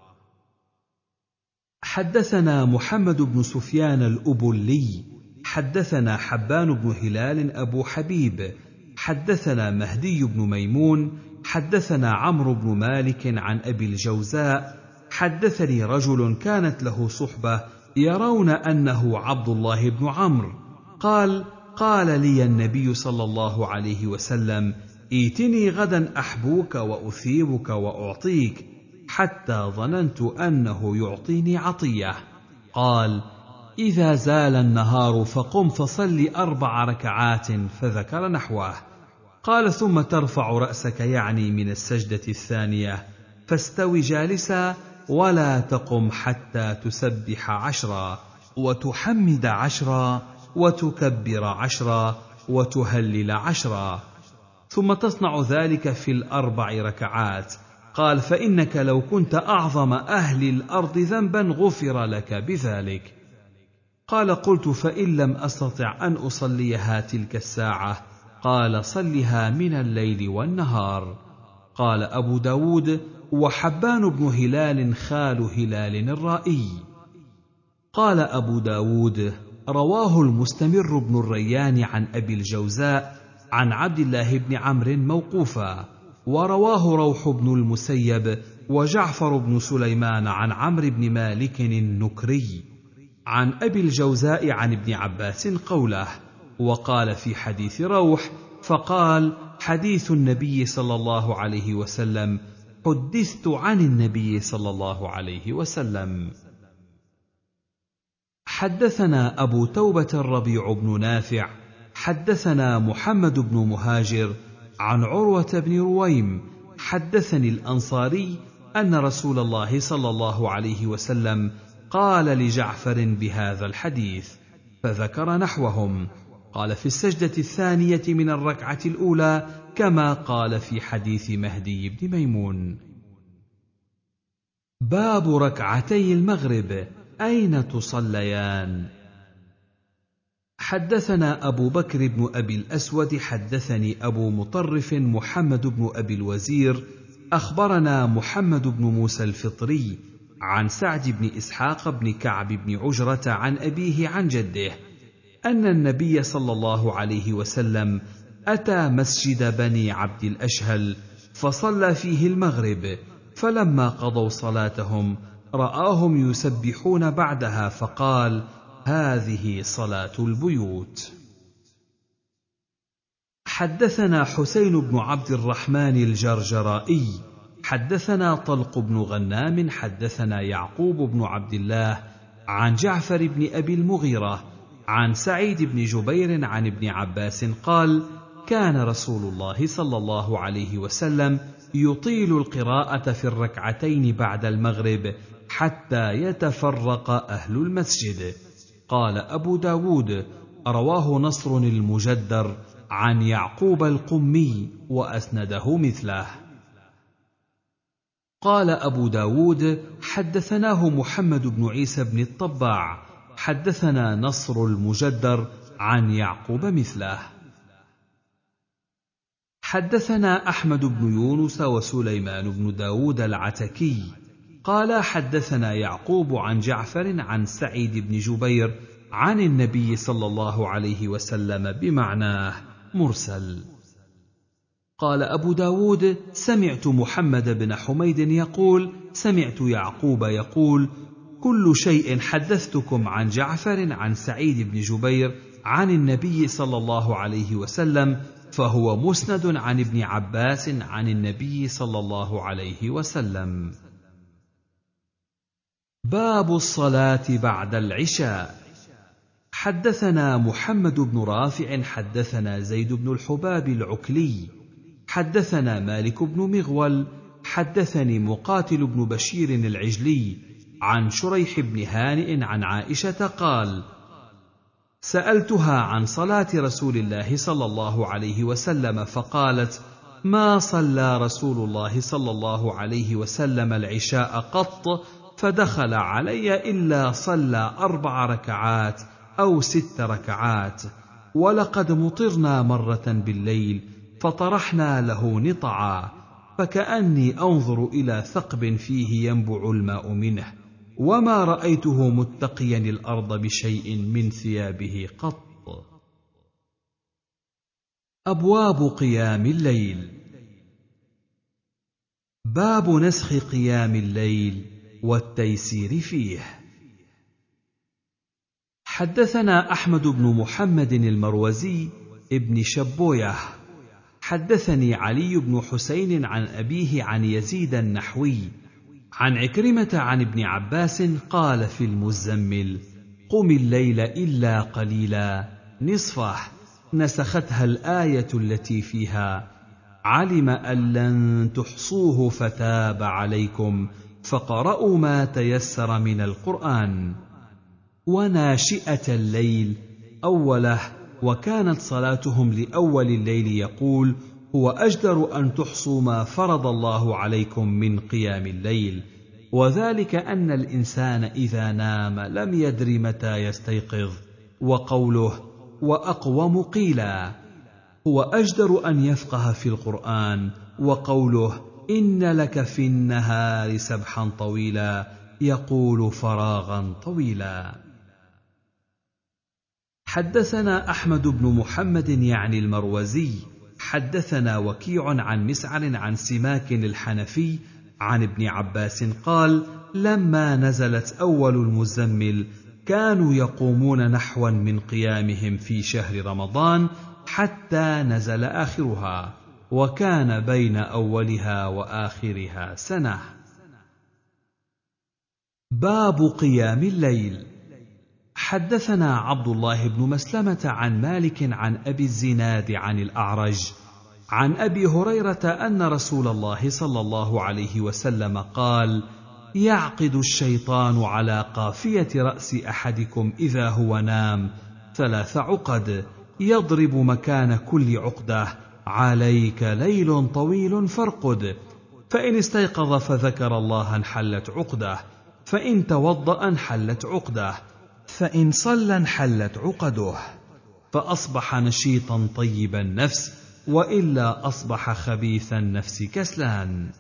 حدثنا محمد بن سفيان الأبلي حدثنا حبان بن هلال أبو حبيب حدثنا مهدي بن ميمون حدثنا عمرو بن مالك عن أبي الجوزاء حدثني رجل كانت له صحبة يرون أنه عبد الله بن عمرو قال: قال لي النبي صلى الله عليه وسلم: ائتني غدا أحبوك وأثيبك وأعطيك، حتى ظننت أنه يعطيني عطية. قال: إذا زال النهار فقم فصل أربع ركعات، فذكر نحوه. قال: ثم ترفع رأسك، يعني من السجدة الثانية، فاستوي جالسا ولا تقم حتى تسبح عشرا وتحمد عشرا وتكبر عشرا وتهلل عشرا، ثم تصنع ذلك في الأربع ركعات. قال: فإنك لو كنت أعظم أهل الأرض ذنبا غفر لك بذلك. قال: قلت: فإن لم أستطع أن أصليها تلك الساعة؟ قال: صلها من الليل والنهار. قال أبو داود: وحبان بن هلال خال هلال الرائي. قال أبو داود: رواه المستمر بن الريان عن أبي الجوزاء عن عبد الله بن عمرو موقوفا، ورواه روح بن المسيب وجعفر بن سليمان عن عمرو بن مالك النكري عن أبي الجوزاء عن ابن عباس قوله. وقال في حديث روح: فقال: حديث النبي صلى الله عليه وسلم، حدثت عن النبي صلى الله عليه وسلم. حدثنا أبو توبة الربيع بن نافع حدثنا محمد بن مهاجر عن عروة بن رويم حدثني الأنصاري أن رسول الله صلى الله عليه وسلم قال لجعفر بهذا الحديث، فذكر نحوهم. قال: في السجدة الثانية من الركعة الأولى، كما قال في حديث مهدي بن ميمون. باب ركعتي المغرب، أين تصليان؟ حدثنا أبو بكر بن أبي الأسود حدثني أبو مطرف محمد بن أبي الوزير أخبرنا محمد بن موسى الفطري عن سعد بن إسحاق بن كعب بن عجرة عن أبيه عن جده أن النبي صلى الله عليه وسلم أتى مسجد بني عبد الأشهل فصلى فيه المغرب، فلما قضوا صلاتهم رآهم يسبحون بعدها، فقال: هذه صلاة البيوت. حدثنا حسين بن عبد الرحمن الجرجرائي حدثنا طلق بن غنام حدثنا يعقوب بن عبد الله عن جعفر بن أبي المغيرة عن سعيد بن جبير عن ابن عباس قال: كان رسول الله صلى الله عليه وسلم يطيل القراءة في الركعتين بعد المغرب حتى يتفرق أهل المسجد. قال أبو داود: رواه نصر المجدر عن يعقوب القمي وأسنده مثله. قال أبو داود: حدثناه محمد بن عيسى بن الطباع حدثنا نصر المجدر عن يعقوب مثله. حدثنا أحمد بن يونس وسليمان بن داود العتكي قال حدثنا يعقوب عن جعفر عن سعيد بن جبير عن النبي صلى الله عليه وسلم بمعناه مرسل. قال أبو داود: سمعت محمد بن حميد يقول: سمعت يعقوب يقول: كل شيء حدثتكم عن جعفر عن سعيد بن جبير عن النبي صلى الله عليه وسلم فهو مسند عن ابن عباس عن النبي صلى الله عليه وسلم. باب الصلاة بعد العشاء. حدثنا محمد بن رافع حدثنا زيد بن الحباب العكلي حدثنا مالك بن مغول حدثني مقاتل بن بشير العجلي عن شريح بن هانئ عن عائشة قال: سألتها عن صلاة رسول الله صلى الله عليه وسلم فقالت: ما صلى رسول الله صلى الله عليه وسلم العشاء قط فدخل علي إلا صلى أربع ركعات أو ست ركعات، ولقد مطرنا مرة بالليل فطرحنا له نطعا فكأني أنظر إلى ثقب فيه ينبع الماء منه، وما رأيته متقيا الأرض بشيء من ثيابه قط. أبواب قيام الليل. باب نسخ قيام الليل والتيسير فيه. حدثنا أحمد بن محمد المروزي ابن شبويه حدثني علي بن حسين عن أبيه عن يزيد النحوي عن عكرمة عن ابن عباس قال في المزمل: قم الليل إلا قليلا نصفه، نسختها الآية التي فيها: علم أن لن تحصوه فتاب عليكم فقرأوا ما تيسر من القرآن. وناشئة الليل أوله، وكانت صلاتهم لأول الليل يقول: هو أجدر أن تحصوا ما فرض الله عليكم من قيام الليل، وذلك أن الإنسان إذا نام لم يدر متى يستيقظ. وقوله: وأقوم قيلا، هو أجدر أن يفقه في القرآن. وقوله: إن لك في النهار سبحا طويلا، يقول فراغا طويلا. حدثنا أحمد بن محمد يعني المروزي حدثنا وكيع عن مسعر عن سماك الحنفي عن ابن عباس قال: لما نزلت أول المزمل كانوا يقومون نحوا من قيامهم في شهر رمضان حتى نزل آخرها، وكان بين أولها وآخرها سنة. باب قيام الليل. حدثنا عبد الله بن مسلمة عن مالك عن أبي الزناد عن الأعرج عن أبي هريرة أن رسول الله صلى الله عليه وسلم قال: يعقد الشيطان على قافية رأس أحدكم إذا هو نام ثلاث عقد، يضرب مكان كل عقدة: عليك ليل طويل فارقد، فإن استيقظ فذكر الله انحلت عقده، فإن توضأ انحلت عقده، فإن صلى انحلت عقده، فأصبح نشيطا طيب النفس، وإلا أصبح خبيث النفس كسلان.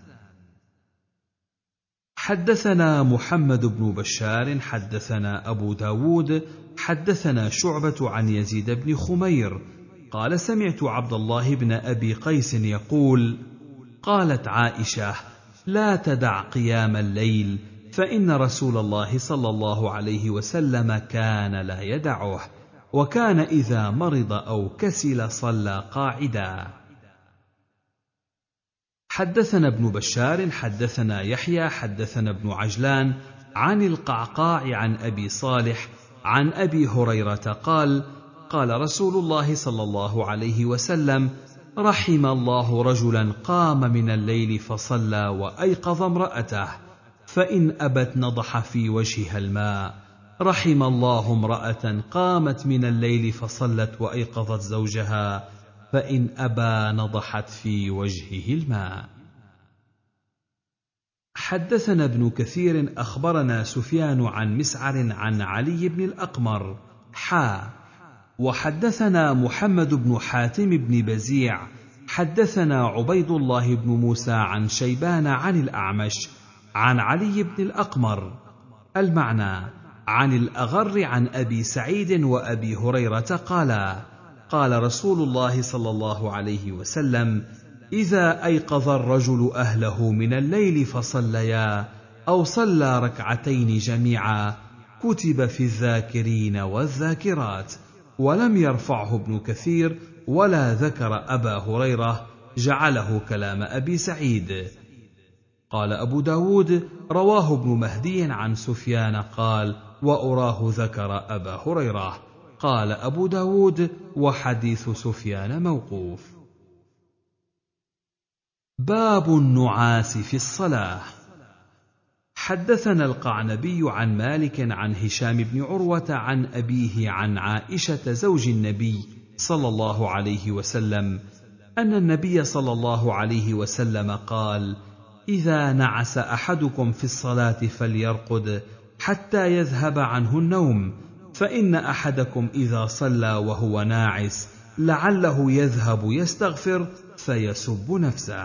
حدثنا محمد بن بشار حدثنا أبو داود حدثنا شعبة عن يزيد بن خمير قال: سمعت عبد الله بن أبي قيس يقول: قالت عائشة: لا تدع قيام الليل، فإن رسول الله صلى الله عليه وسلم كان لا يدعه، وكان إذا مرض أو كسل صلى قاعدا. حدثنا ابن بشار حدثنا يحيى حدثنا ابن عجلان عن القعقاع عن أبي صالح عن أبي هريرة قال قال رسول الله صلى الله عليه وسلم رحم الله رجلا قام من الليل فصلى وأيقظ امرأته فإن أبت نضح في وجهها الماء رحم الله امرأة قامت من الليل فصلت وأيقظت زوجها فإن أبى نضحت في وجهه الماء. حدثنا ابن كثير أخبرنا سفيان عن مسعر عن علي بن الأقمر حا وحدثنا محمد بن حاتم بن بزيع حدثنا عبيد الله بن موسى عن شيبان عن الأعمش عن علي بن الأقمر المعنى عن الأغر عن أبي سعيد وأبي هريرة قالا قال رسول الله صلى الله عليه وسلم إذا أيقظ الرجل أهله من الليل فصليا أو صلى ركعتين جميعا كتب في الذاكرين والذاكرات. ولم يرفعه ابن كثير ولا ذكر أبا هريرة جعله كلام أبي سعيد. قال أبو داود رواه ابن مهدي عن سفيان قال وأراه ذكر أبا هريرة. قال أبو داود وحديث سفيان موقوف. باب النعاس في الصلاة. حدثنا القعنبي عن مالك عن هشام بن عروة عن أبيه عن عائشة زوج النبي صلى الله عليه وسلم أن النبي صلى الله عليه وسلم قال إذا نعس أحدكم في الصلاة فليرقد حتى يذهب عنه النوم فإن أحدكم إذا صلى وهو ناعس لعله يذهب يستغفر فيسب نفسه.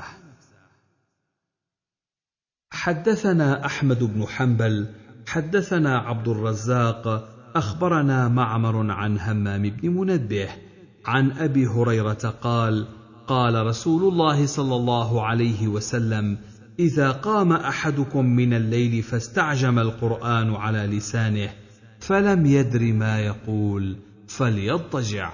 حدثنا أحمد بن حنبل حدثنا عبد الرزاق أخبرنا معمر عن همام بن منبه عن أبي هريرة قال قال رسول الله صلى الله عليه وسلم إذا قام أحدكم من الليل فاستعجم القرآن على لسانه فلم يدر ما يقول فليضطجع.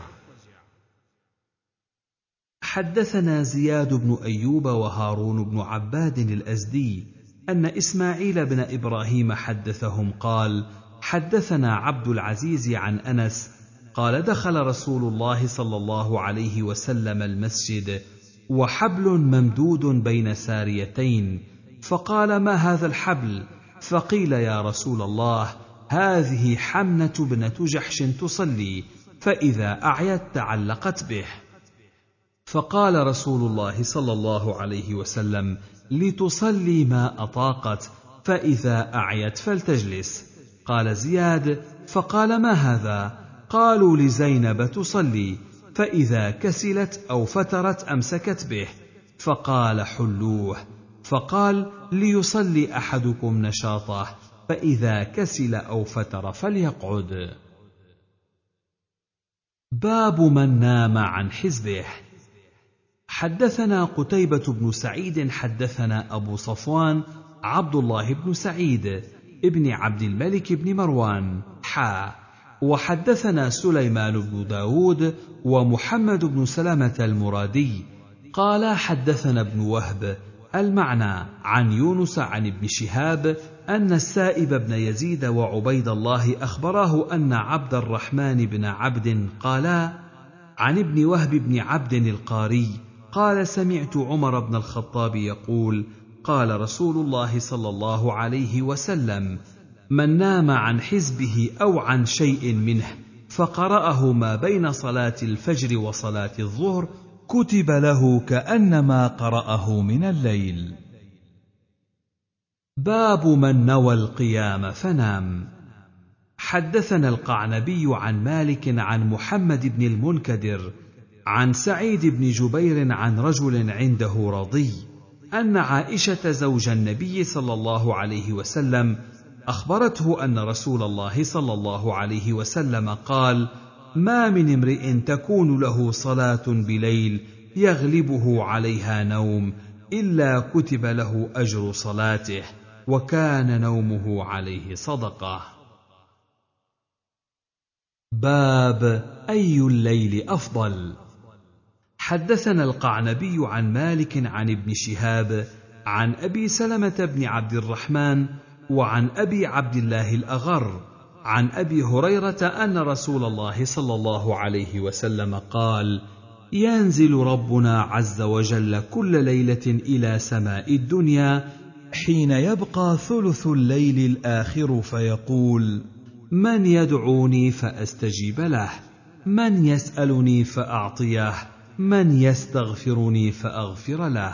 حدثنا زياد بن أيوب وهارون بن عباد الأزدي أن إسماعيل بن إبراهيم حدثهم قال حدثنا عبد العزيز عن أنس قال دخل رسول الله صلى الله عليه وسلم المسجد وحبل ممدود بين ساريتين فقال ما هذا الحبل؟ فقيل يا رسول الله هذه حمنة بنة جحش تصلي فإذا أعيت تعلقت به. فقال رسول الله صلى الله عليه وسلم لتصلي ما أطاقت فإذا أعيت فلتجلس. قال زياد فقال ما هذا؟ قالوا لزينب تصلي فإذا كسلت أو فترت أمسكت به. فقال حلوه. فقال ليصلي أحدكم نشاطه فإذا كسل أو فتر فليقعد. باب من نام عن حزبه. حدثنا قتيبة بن سعيد حدثنا أبو صفوان عبد الله بن سعيد ابن عبد الملك بن مروان حا وحدثنا سليمان بن داود ومحمد بن سلمة المرادي قال حدثنا ابن وهب المعنى عن يونس عن ابن شهاب أن السائب بن يزيد وعبيد الله أخبراه أن عبد الرحمن بن عبد قالا عن ابن وهب بن عبد القاري قال سمعت عمر بن الخطاب يقول قال رسول الله صلى الله عليه وسلم من نام عن حزبه أو عن شيء منه فقرأه ما بين صلاة الفجر وصلاة الظهر كتب له كأنما قرأه من الليل. باب من نوى القيام فنام. حدثنا القعنبي عن مالك عن محمد بن المنكدر عن سعيد بن جبير عن رجل عنده رضي أن عائشة زوج النبي صلى الله عليه وسلم أخبرته أن رسول الله صلى الله عليه وسلم قال ما من امرئ تكون له صلاة بليل يغلبه عليها نوم إلا كتب له أجر صلاته وكان نومه عليه صدقة. باب أي الليل أفضل. حدثنا القعنبي عن مالك عن ابن شهاب عن أبي سلمة بن عبد الرحمن وعن أبي عبد الله الأغر عن أبي هريرة أن رسول الله صلى الله عليه وسلم قال: ينزل ربنا عز وجل كل ليلة إلى سماء الدنيا حين يبقى ثلث الليل الآخر فيقول: من يدعوني فأستجيب له، من يسألني فأعطيه، من يستغفرني فأغفر له.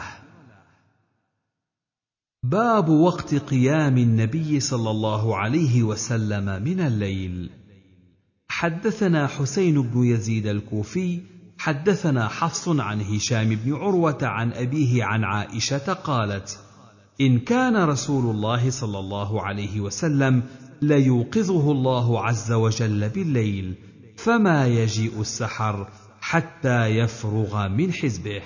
باب وقت قيام النبي صلى الله عليه وسلم من الليل. حدثنا حسين بن يزيد الكوفي حدثنا حفص عن هشام بن عروة عن أبيه عن عائشة قالت: إن كان رسول الله صلى الله عليه وسلم ليوقظه الله عز وجل بالليل فما يجيء السحر حتى يفرغ من حزبه.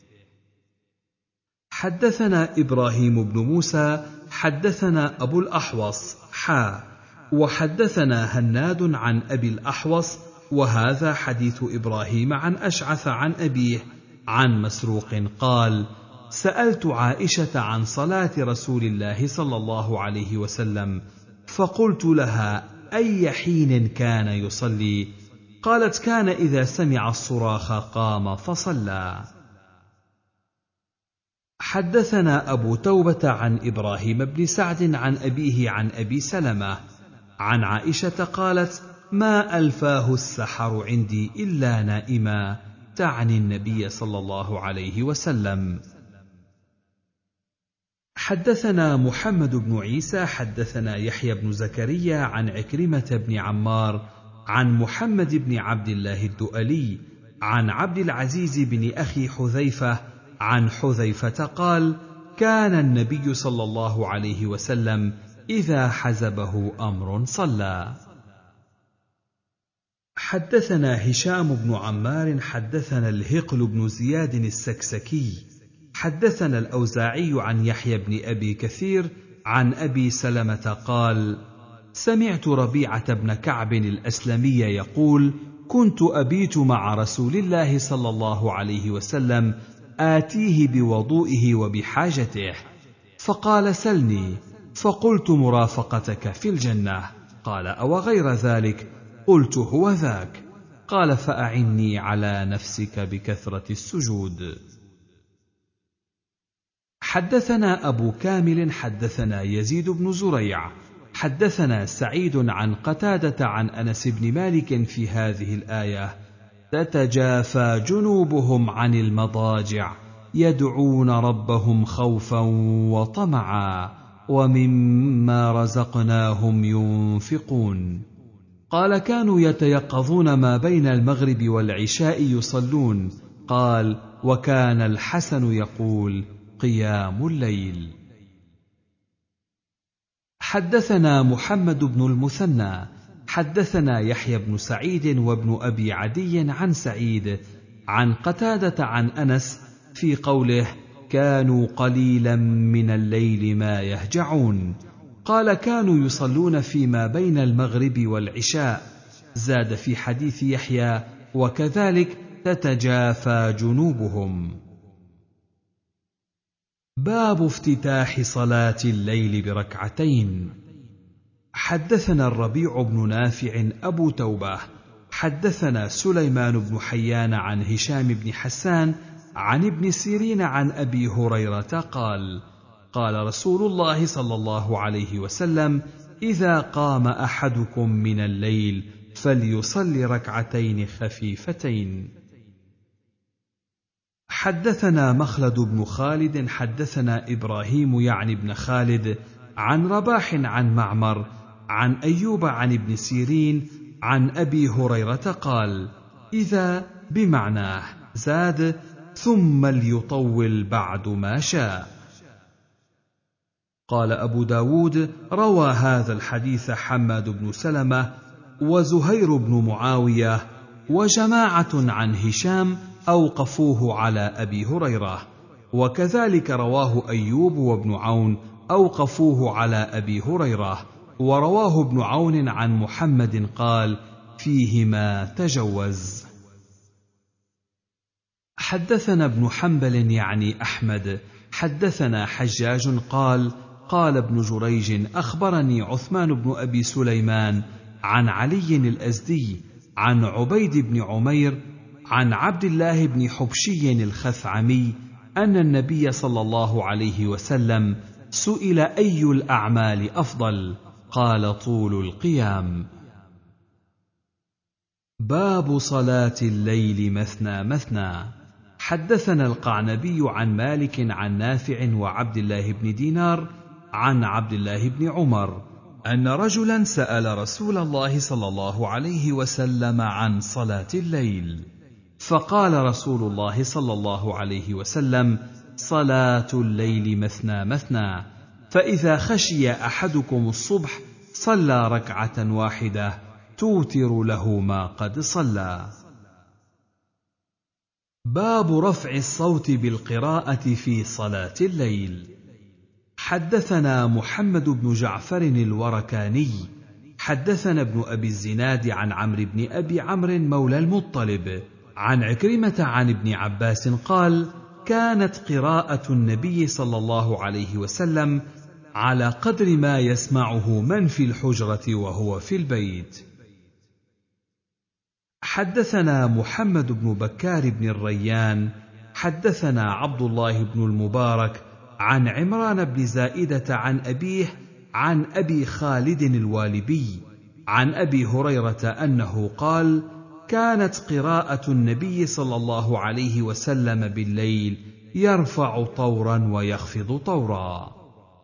حدثنا إبراهيم بن موسى حدثنا أبو الأحوص حا وحدثنا هناد عن أبي الأحوص وهذا حديث إبراهيم عن أشعث عن أبيه عن مسروق قال: سألت عائشة عن صلاة رسول الله صلى الله عليه وسلم فقلت لها: أي حين كان يصلي؟ قالت: كان إذا سمع الصراخ قام فصلى. حدثنا أبو توبة عن إبراهيم بن سعد عن أبيه عن أبي سلمة عن عائشة قالت: ما ألفاه السحر عندي إلا نائما، تعني النبي صلى الله عليه وسلم. حدثنا محمد بن عيسى حدثنا يحيى بن زكريا عن عكرمة بن عمار عن محمد بن عبد الله الدؤلي عن عبد العزيز بن أخي حذيفة عن حذيفة قال: كان النبي صلى الله عليه وسلم إذا حزبه أمر صلى. حدثنا هشام بن عمار حدثنا الهقل بن زياد السكسكي حدثنا الأوزاعي عن يحيى بن أبي كثير عن أبي سلمة قال: سمعت ربيعة بن كعب الأسلمي يقول: كنت أبيت مع رسول الله صلى الله عليه وسلم آتيه بوضوئه وبحاجته، فقال: سلني، فقلت: مرافقتك في الجنة. قال: أو غير ذلك؟ قلت: هو ذاك. قال: فأعني على نفسك بكثرة السجود. حدثنا أبو كامل حدثنا يزيد بن زريع حدثنا سعيد عن قتادة عن أنس بن مالك في هذه الآية: تتجافى جنوبهم عن المضاجع يدعون ربهم خوفا وطمعا ومما رزقناهم ينفقون. قال: كانوا يتيقظون ما بين المغرب والعشاء يصلون. قال: وكان الحسن يقول: قيام الليل. حدثنا محمد بن المثنى حدثنا يحيى بن سعيد وابن أبي عدي عن سعيد عن قتادة عن أنس في قوله: كانوا قليلا من الليل ما يهجعون. قال: كانوا يصلون فيما بين المغرب والعشاء. زاد في حديث يحيى: وكذلك تتجافى جنوبهم. باب افتتاح صلاة الليل بركعتين. حدثنا الربيع بن نافع أبو توبة حدثنا سليمان بن حيان عن هشام بن حسان عن ابن سيرين عن أبي هريرة قال: قال رسول الله صلى الله عليه وسلم: إذا قام أحدكم من الليل فليصل ركعتين خفيفتين. حدثنا مخلد بن خالد حدثنا إبراهيم يعني بن خالد عن رباح عن معمر عن أيوب عن ابن سيرين عن أبي هريرة قال: إذا بمعناه، زاد: ثم ليطول بعد ما شاء. قال أبو داود: روى هذا الحديث حماد بن سلمة وزهير بن معاوية وجماعة عن هشام أوقفوه على أبي هريرة، وكذلك رواه أيوب وابن عون أوقفوه على أبي هريرة، ورواه ابن عون عن محمد قال: فيهما تجوز. حدثنا ابن حنبل يعني أحمد حدثنا حجاج قال قال ابن جريج أخبرني عثمان بن أبي سليمان عن علي الأزدي عن عبيد بن عمير عن عبد الله بن حبشي الخثعمي أن النبي صلى الله عليه وسلم سئل أي الأعمال أفضل؟ قال طول القيام. باب صلاة الليل مثنى مثنى. حدثنا القعنبي عن مالك عن نافع وعبد الله بن دينار عن عبد الله بن عمر أن رجلا سأل رسول الله صلى الله عليه وسلم عن صلاة الليل، فقال رسول الله صلى الله عليه وسلم: صلاة الليل مثنى مثنى، فإذا خشي أحدكم الصبح صلى ركعة واحدة توتر له ما قد صلى. باب رفع الصوت بالقراءة في صلاة الليل. حدثنا محمد بن جعفر الوركاني حدثنا ابن أبي الزناد عن عمرو بن أبي عمرو مولى المطلب عن عكرمة عن ابن عباس قال: كانت قراءة النبي صلى الله عليه وسلم على قدر ما يسمعه من في الحجرة وهو في البيت. حدثنا محمد بن بكار بن الريان حدثنا عبد الله بن المبارك عن عمران بن زائدة عن أبيه عن أبي خالد الوالبي عن أبي هريرة أنه قال: كانت قراءة النبي صلى الله عليه وسلم بالليل يرفع طورا ويخفض طورا.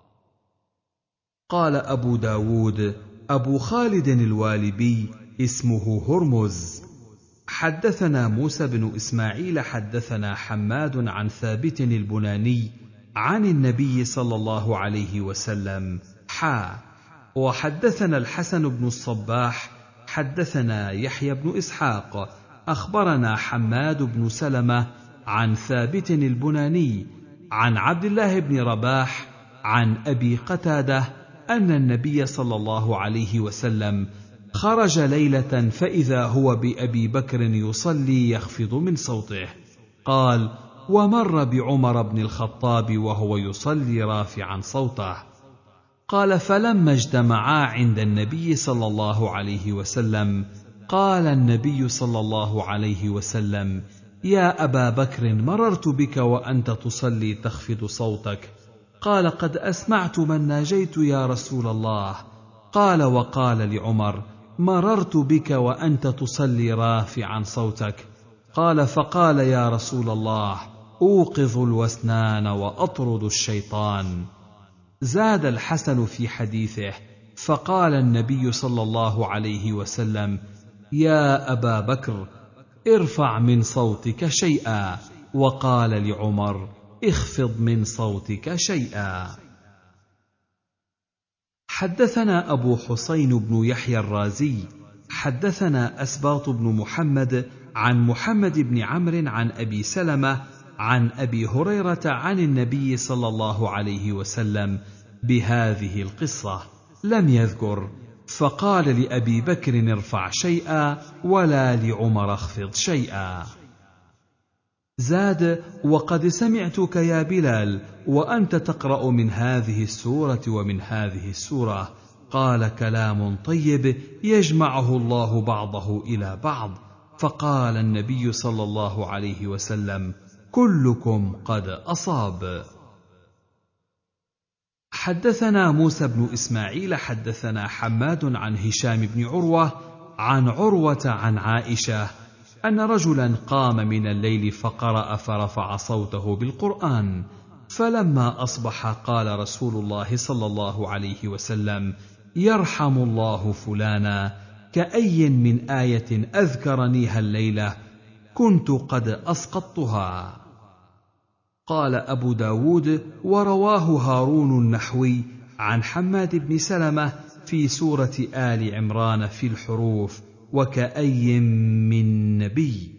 قال أبو داود: أبو خالد الوالبي اسمه هرمز. حدثنا موسى بن إسماعيل حدثنا حماد عن ثابت البناني عن النبي صلى الله عليه وسلم حا وحدثنا الحسن بن الصباح حدثنا يحيى بن إسحاق أخبرنا حماد بن سلمة عن ثابت البناني عن عبد الله بن رباح عن أبي قتادة أن النبي صلى الله عليه وسلم خرج ليلة فإذا هو بأبي بكر يصلي يخفض من صوته. قال: ومر بعمر بن الخطاب وهو يصلي رافعا صوته. قال: فلما اجتمعا عند النبي صلى الله عليه وسلم قال النبي صلى الله عليه وسلم: يا أبا بكر، مررت بك وأنت تصلي تخفض صوتك. قال: قد أسمعت من ناجيت يا رسول الله. قال: وقال لعمر: مررت بك وأنت تصلي رافعا صوتك. قال: فقال: يا رسول الله، أوقظ الوسنان وأطرد الشيطان. زاد الحسن في حديثه: فقال النبي صلى الله عليه وسلم: يا أبا بكر، ارفع من صوتك شيئا. وقال لعمر: اخفض من صوتك شيئا. حدثنا أبو حسين بن يحيى الرازي حدثنا أسباط بن محمد عن محمد بن عمرو عن أبي سلمة عن أبي هريرة عن النبي صلى الله عليه وسلم بهذه القصة، لم يذكر فقال لأبي بكر: ارفع شيئا، ولا لعمر اخفض شيئا. زاد: وقد سمعتك يا بلال وأنت تقرأ من هذه السورة ومن هذه السورة. قال: كلام طيب يجمعه الله بعضه إلى بعض. فقال النبي صلى الله عليه وسلم: كلكم قد أصاب. حدثنا موسى بن إسماعيل حدثنا حماد عن هشام بن عروة عن عروة عن عائشة أن رجلا قام من الليل فقرأ فرفع صوته بالقرآن، فلما أصبح قال رسول الله صلى الله عليه وسلم: يرحم الله فلانا، كأي من آية أذكرنيها الليلة كنت قد أسقطتها. قال أبو داود: ورواه هارون النحوي عن حماد بن سلمة في سورة آل عمران في الحروف: وكأي من نبي.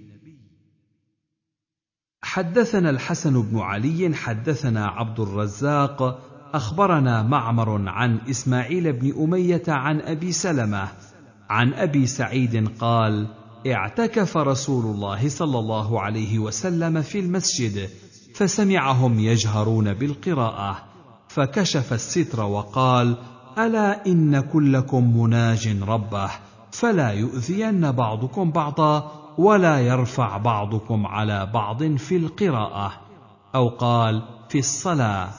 حدثنا الحسن بن علي حدثنا عبد الرزاق أخبرنا معمر عن إسماعيل بن أمية عن أبي سلمة عن أبي سعيد قال: اعتكف رسول الله صلى الله عليه وسلم في المسجد، فسمعهم يجهرون بالقراءة، فكشف الستر وقال: ألا إن كلكم مناج ربه، فلا يؤذين بعضكم بعضا، ولا يرفع بعضكم على بعض في القراءة، أو قال في الصلاة.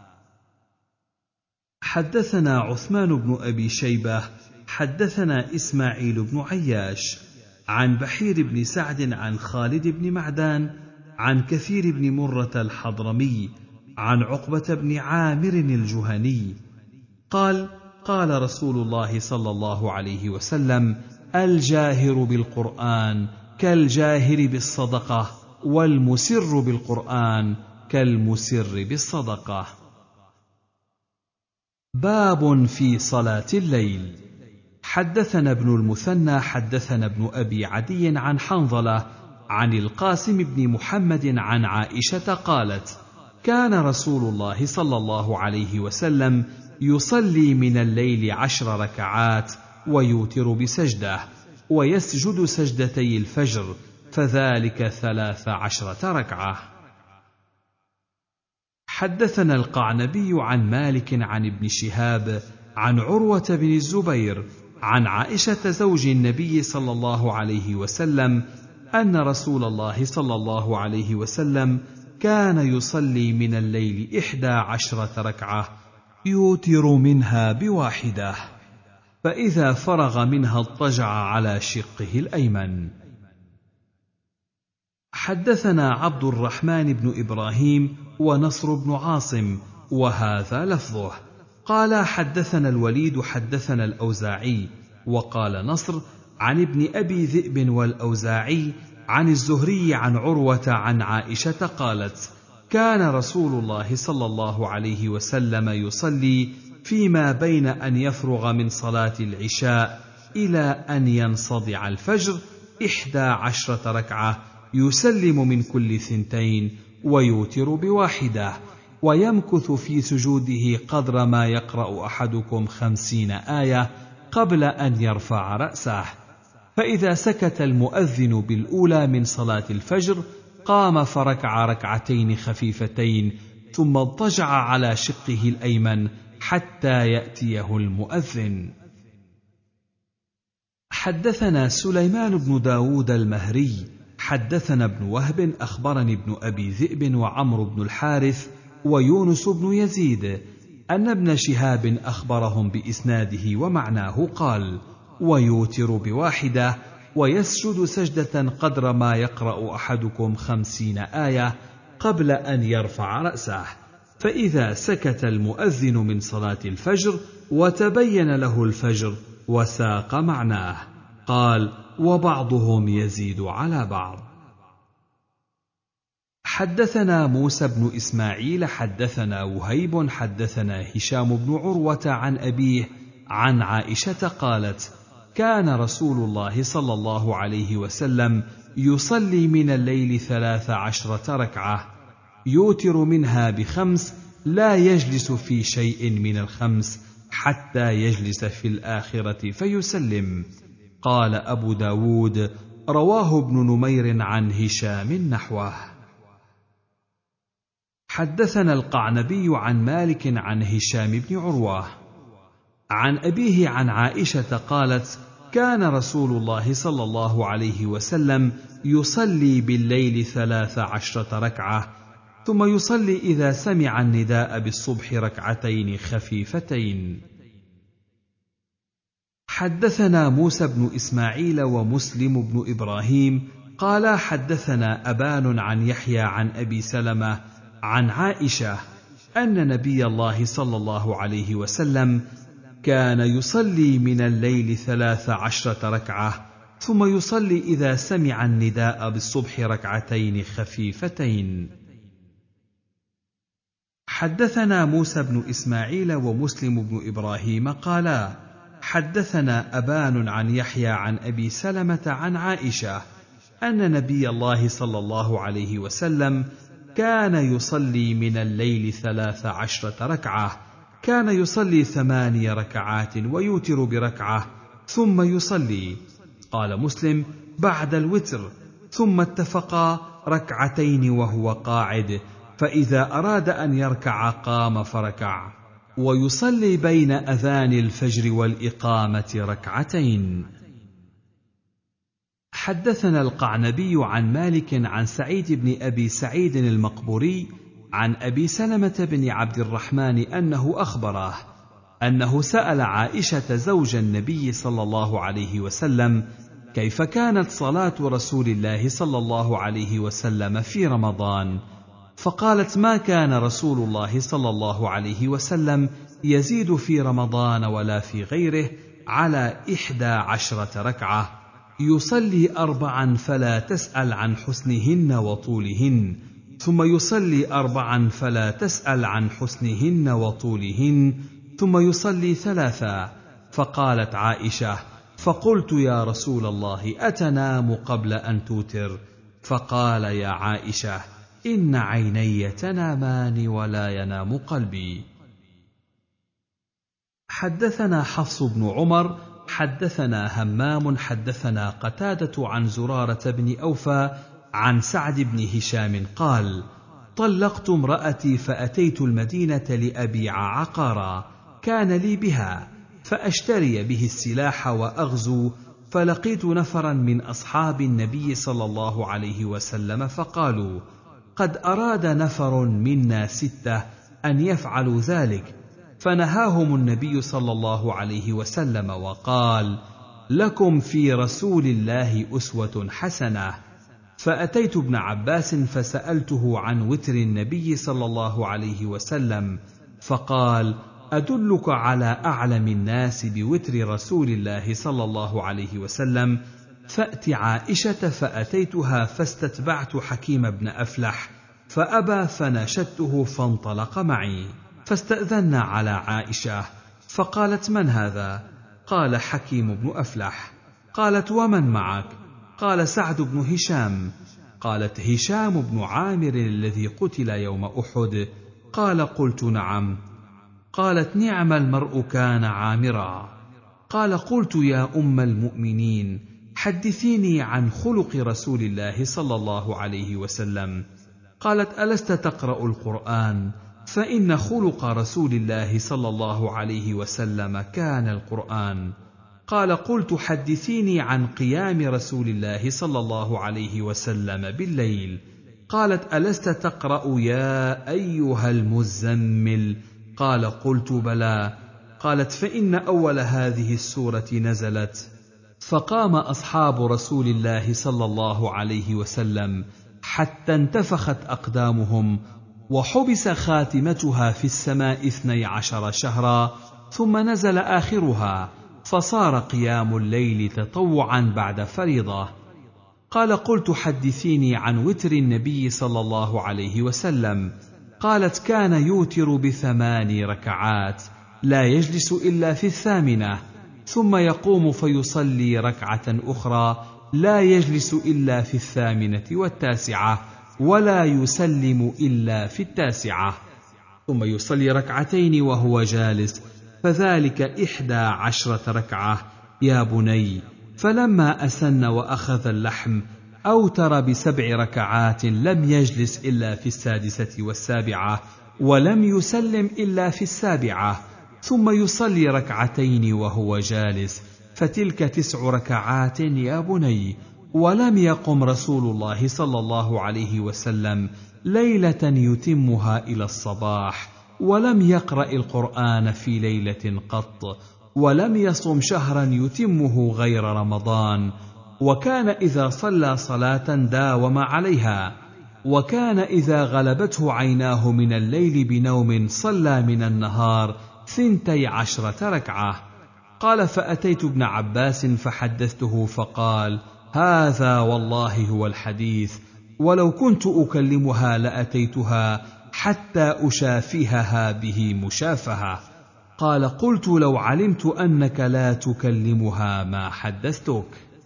حدثنا عثمان بن أبي شيبة حدثنا إسماعيل بن عياش عن بحير بن سعد عن خالد بن معدان عن كثير بن مرة الحضرمي عن عقبة بن عامر الجهني قال: قال رسول الله صلى الله عليه وسلم: الجاهر بالقرآن كالجاهر بالصدقة، والمسر بالقرآن كالمسر بالصدقة. باب في صلاة الليل. حدثنا ابن المثنى حدثنا ابن أبي عدي عن حنظلة عن القاسم بن محمد عن عائشة قالت: كان رسول الله صلى الله عليه وسلم يصلي من الليل عشر ركعات ويوتر بسجدة، ويسجد سجدتي الفجر، فذلك ثلاث عشرة ركعة. حدثنا القعنبي عن مالك عن ابن شهاب عن عروة بن الزبير عن عائشة زوج النبي صلى الله عليه وسلم أن رسول الله صلى الله عليه وسلم كان يصلي من الليل إحدى عشرة ركعة يوتر منها بواحدة، فإذا فرغ منها اضطجع على شقه الأيمن. حدثنا عبد الرحمن بن إبراهيم ونصر بن عاصم وهذا لفظه قال: حدثنا الوليد حدثنا الأوزاعي، وقال نصر عن ابن أبي ذئب والأوزاعي عن الزهري عن عروة عن عائشة قالت: كان رسول الله صلى الله عليه وسلم يصلي فيما بين أن يفرغ من صلاة العشاء إلى أن ينصدع الفجر إحدى عشرة ركعة، يسلم من كل ثنتين ويوتر بواحدة، ويمكث في سجوده قدر ما يقرأ أحدكم خمسين آية قبل أن يرفع رأسه، فإذا سكت المؤذن بالأولى من صلاة الفجر قام فركع ركعتين خفيفتين، ثم اضطجع على شقه الأيمن حتى يأتيه المؤذن. حدثنا سليمان بن داود المهري حدثنا ابن وهب أخبرني ابن أبي ذئب وعمرو بن الحارث ويونس بن يزيد أن ابن شهاب أخبرهم بإسناده ومعناه قال: ويوتر بواحدة ويسجد سجدة قدر ما يقرأ أحدكم خمسين آية قبل أن يرفع رأسه، فإذا سكت المؤذن من صلاة الفجر وتبين له الفجر وساق معناه. قال: وبعضهم يزيد على بعض. حدثنا موسى بن إسماعيل حدثنا وهيب حدثنا هشام بن عروة عن أبيه عن عائشة قالت: كان رسول الله صلى الله عليه وسلم يصلي من الليل ثلاث عشرة ركعة يوتر منها بخمس، لا يجلس في شيء من الخمس حتى يجلس في الآخرة فيسلم. قال أبو داود: رواه ابن نمير عن هشام نحوه. حدثنا القعنبي عن مالك عن هشام بن عروة عن أبيه عن عائشة قالت: كان رسول الله صلى الله عليه وسلم يصلي بالليل ثلاث عشرة ركعة، ثم يصلي إذا سمع النداء بالصبح ركعتين خفيفتين. حدثنا موسى بن إسماعيل ومسلم بن إبراهيم قال: حدثنا أبان عن يحيى عن أبي سلمة عن عائشة أن نبي الله صلى الله عليه وسلم كان يصلي من الليل ثلاث عشرة ركعة، ثم يصلي إذا سمع النداء بالصبح ركعتين خفيفتين. حدثنا موسى بن إسماعيل ومسلم بن إبراهيم قالا: حدثنا أبان عن يحيى عن أبي سلمة عن عائشة أن نبي الله صلى الله عليه وسلم كان يصلي من الليل ثلاث عشرة ركعة، كان يصلي ثماني ركعات ويوتر بركعة ثم يصلي. قال مسلم: بعد الوتر، ثم اتفقا ركعتين وهو قاعد، فإذا أراد أن يركع قام فركع، ويصلي بين أذان الفجر والإقامة ركعتين. حدثنا القعنبي عن مالك عن سعيد بن أبي سعيد المقبوري عن أبي سلمة بن عبد الرحمن أنه أخبره أنه سأل عائشة زوج النبي صلى الله عليه وسلم كيف كانت صلاة رسول الله صلى الله عليه وسلم في رمضان، فقالت: ما كان رسول الله صلى الله عليه وسلم يزيد في رمضان ولا في غيره على إحدى عشرة ركعة، يصلي أربعا فلا تسأل عن حسنهن وطولهن، ثم يصلي أربعا فلا تسأل عن حسنهن وطولهن، ثم يصلي ثلاثا. فقالت عائشة: فقلت: يا رسول الله، أتنام قبل أن توتر؟ فقال: يا عائشة، إن عيني تنامان ولا ينام قلبي. حدثنا حفص بن عمر حدثنا همام حدثنا قتادة عن زرارة بن أوفى عن سعد بن هشام قال: طلقت امرأتي فأتيت المدينة لأبيع عقارا كان لي بها، فأشتري به السلاح وأغزو، فلقيت نفرا من أصحاب النبي صلى الله عليه وسلم فقالوا: قد أراد نفر منا ستة أن يفعلوا ذلك، فنهاهم النبي صلى الله عليه وسلم وقال: لكم في رسول الله أسوة حسنة. فأتيت ابن عباس فسألته عن وتر النبي صلى الله عليه وسلم، فقال: أدلك على أعلم الناس بوتر رسول الله صلى الله عليه وسلم؟ فأت عائشة. فأتيتها فاستتبعت حكيم بن أفلح فأبى، فناشدته فانطلق معي، فاستأذنا على عائشة، فقالت: من هذا؟ قال: حكيم بن أفلح. قالت: ومن معك؟ قال: سعد بن هشام. قالت: هشام بن عامر الذي قتل يوم أحد؟ قال: قلت: نعم. قالت: نعم المرء كان عامرا. قال: قلت: يا أم المؤمنين، حدثيني عن خلق رسول الله صلى الله عليه وسلم. قالت: ألست تقرأ القرآن؟ فإن خلق رسول الله صلى الله عليه وسلم كان القرآن. قال: قلت: حدثيني عن قيام رسول الله صلى الله عليه وسلم بالليل. قالت: ألست تقرأ يا أيها المزمل؟ قال: قلت: بلى. قالت: فإن أول هذه السورة نزلت: فقام أصحاب رسول الله صلى الله عليه وسلم حتى انتفخت أقدامهم، وحبس خاتمتها في السماء اثني عشر شهرا، ثم نزل آخرها، فصار قيام الليل تطوعا بعد فريضة. قال: قلت: حدثيني عن وتر النبي صلى الله عليه وسلم. قالت: كان يوتر بثمان ركعات، لا يجلس إلا في الثامنة، ثم يقوم فيصلي ركعة أخرى، لا يجلس إلا في الثامنة والتاسعة، ولا يسلم إلا في التاسعة، ثم يصلي ركعتين وهو جالس، فذلك إحدى عشرة ركعة يا بني. فلما أسن وأخذ اللحم أوتر بسبع ركعات، لم يجلس إلا في السادسة والسابعة، ولم يسلم إلا في السابعة، ثم يصلي ركعتين وهو جالس، فتلك تسع ركعات يا بني. ولم يقم رسول الله صلى الله عليه وسلم ليلة يتمها إلى الصباح، ولم يقرأ القرآن في ليلة قط، ولم يصم شهرا يتمه غير رمضان، وكان إذا صلى صلاة داوم عليها، وكان إذا غلبته عيناه من الليل بنوم صلى من النهار ثنتي عشرة ركعة. قال: فأتيت ابن عباس فحدثته، فقال: هذا والله هو الحديث، ولو كنت أكلمها لأتيتها حتى أشافهها به مشافهة. قال: قلت: لو علمت أنك لا تكلمها ما حدثتك.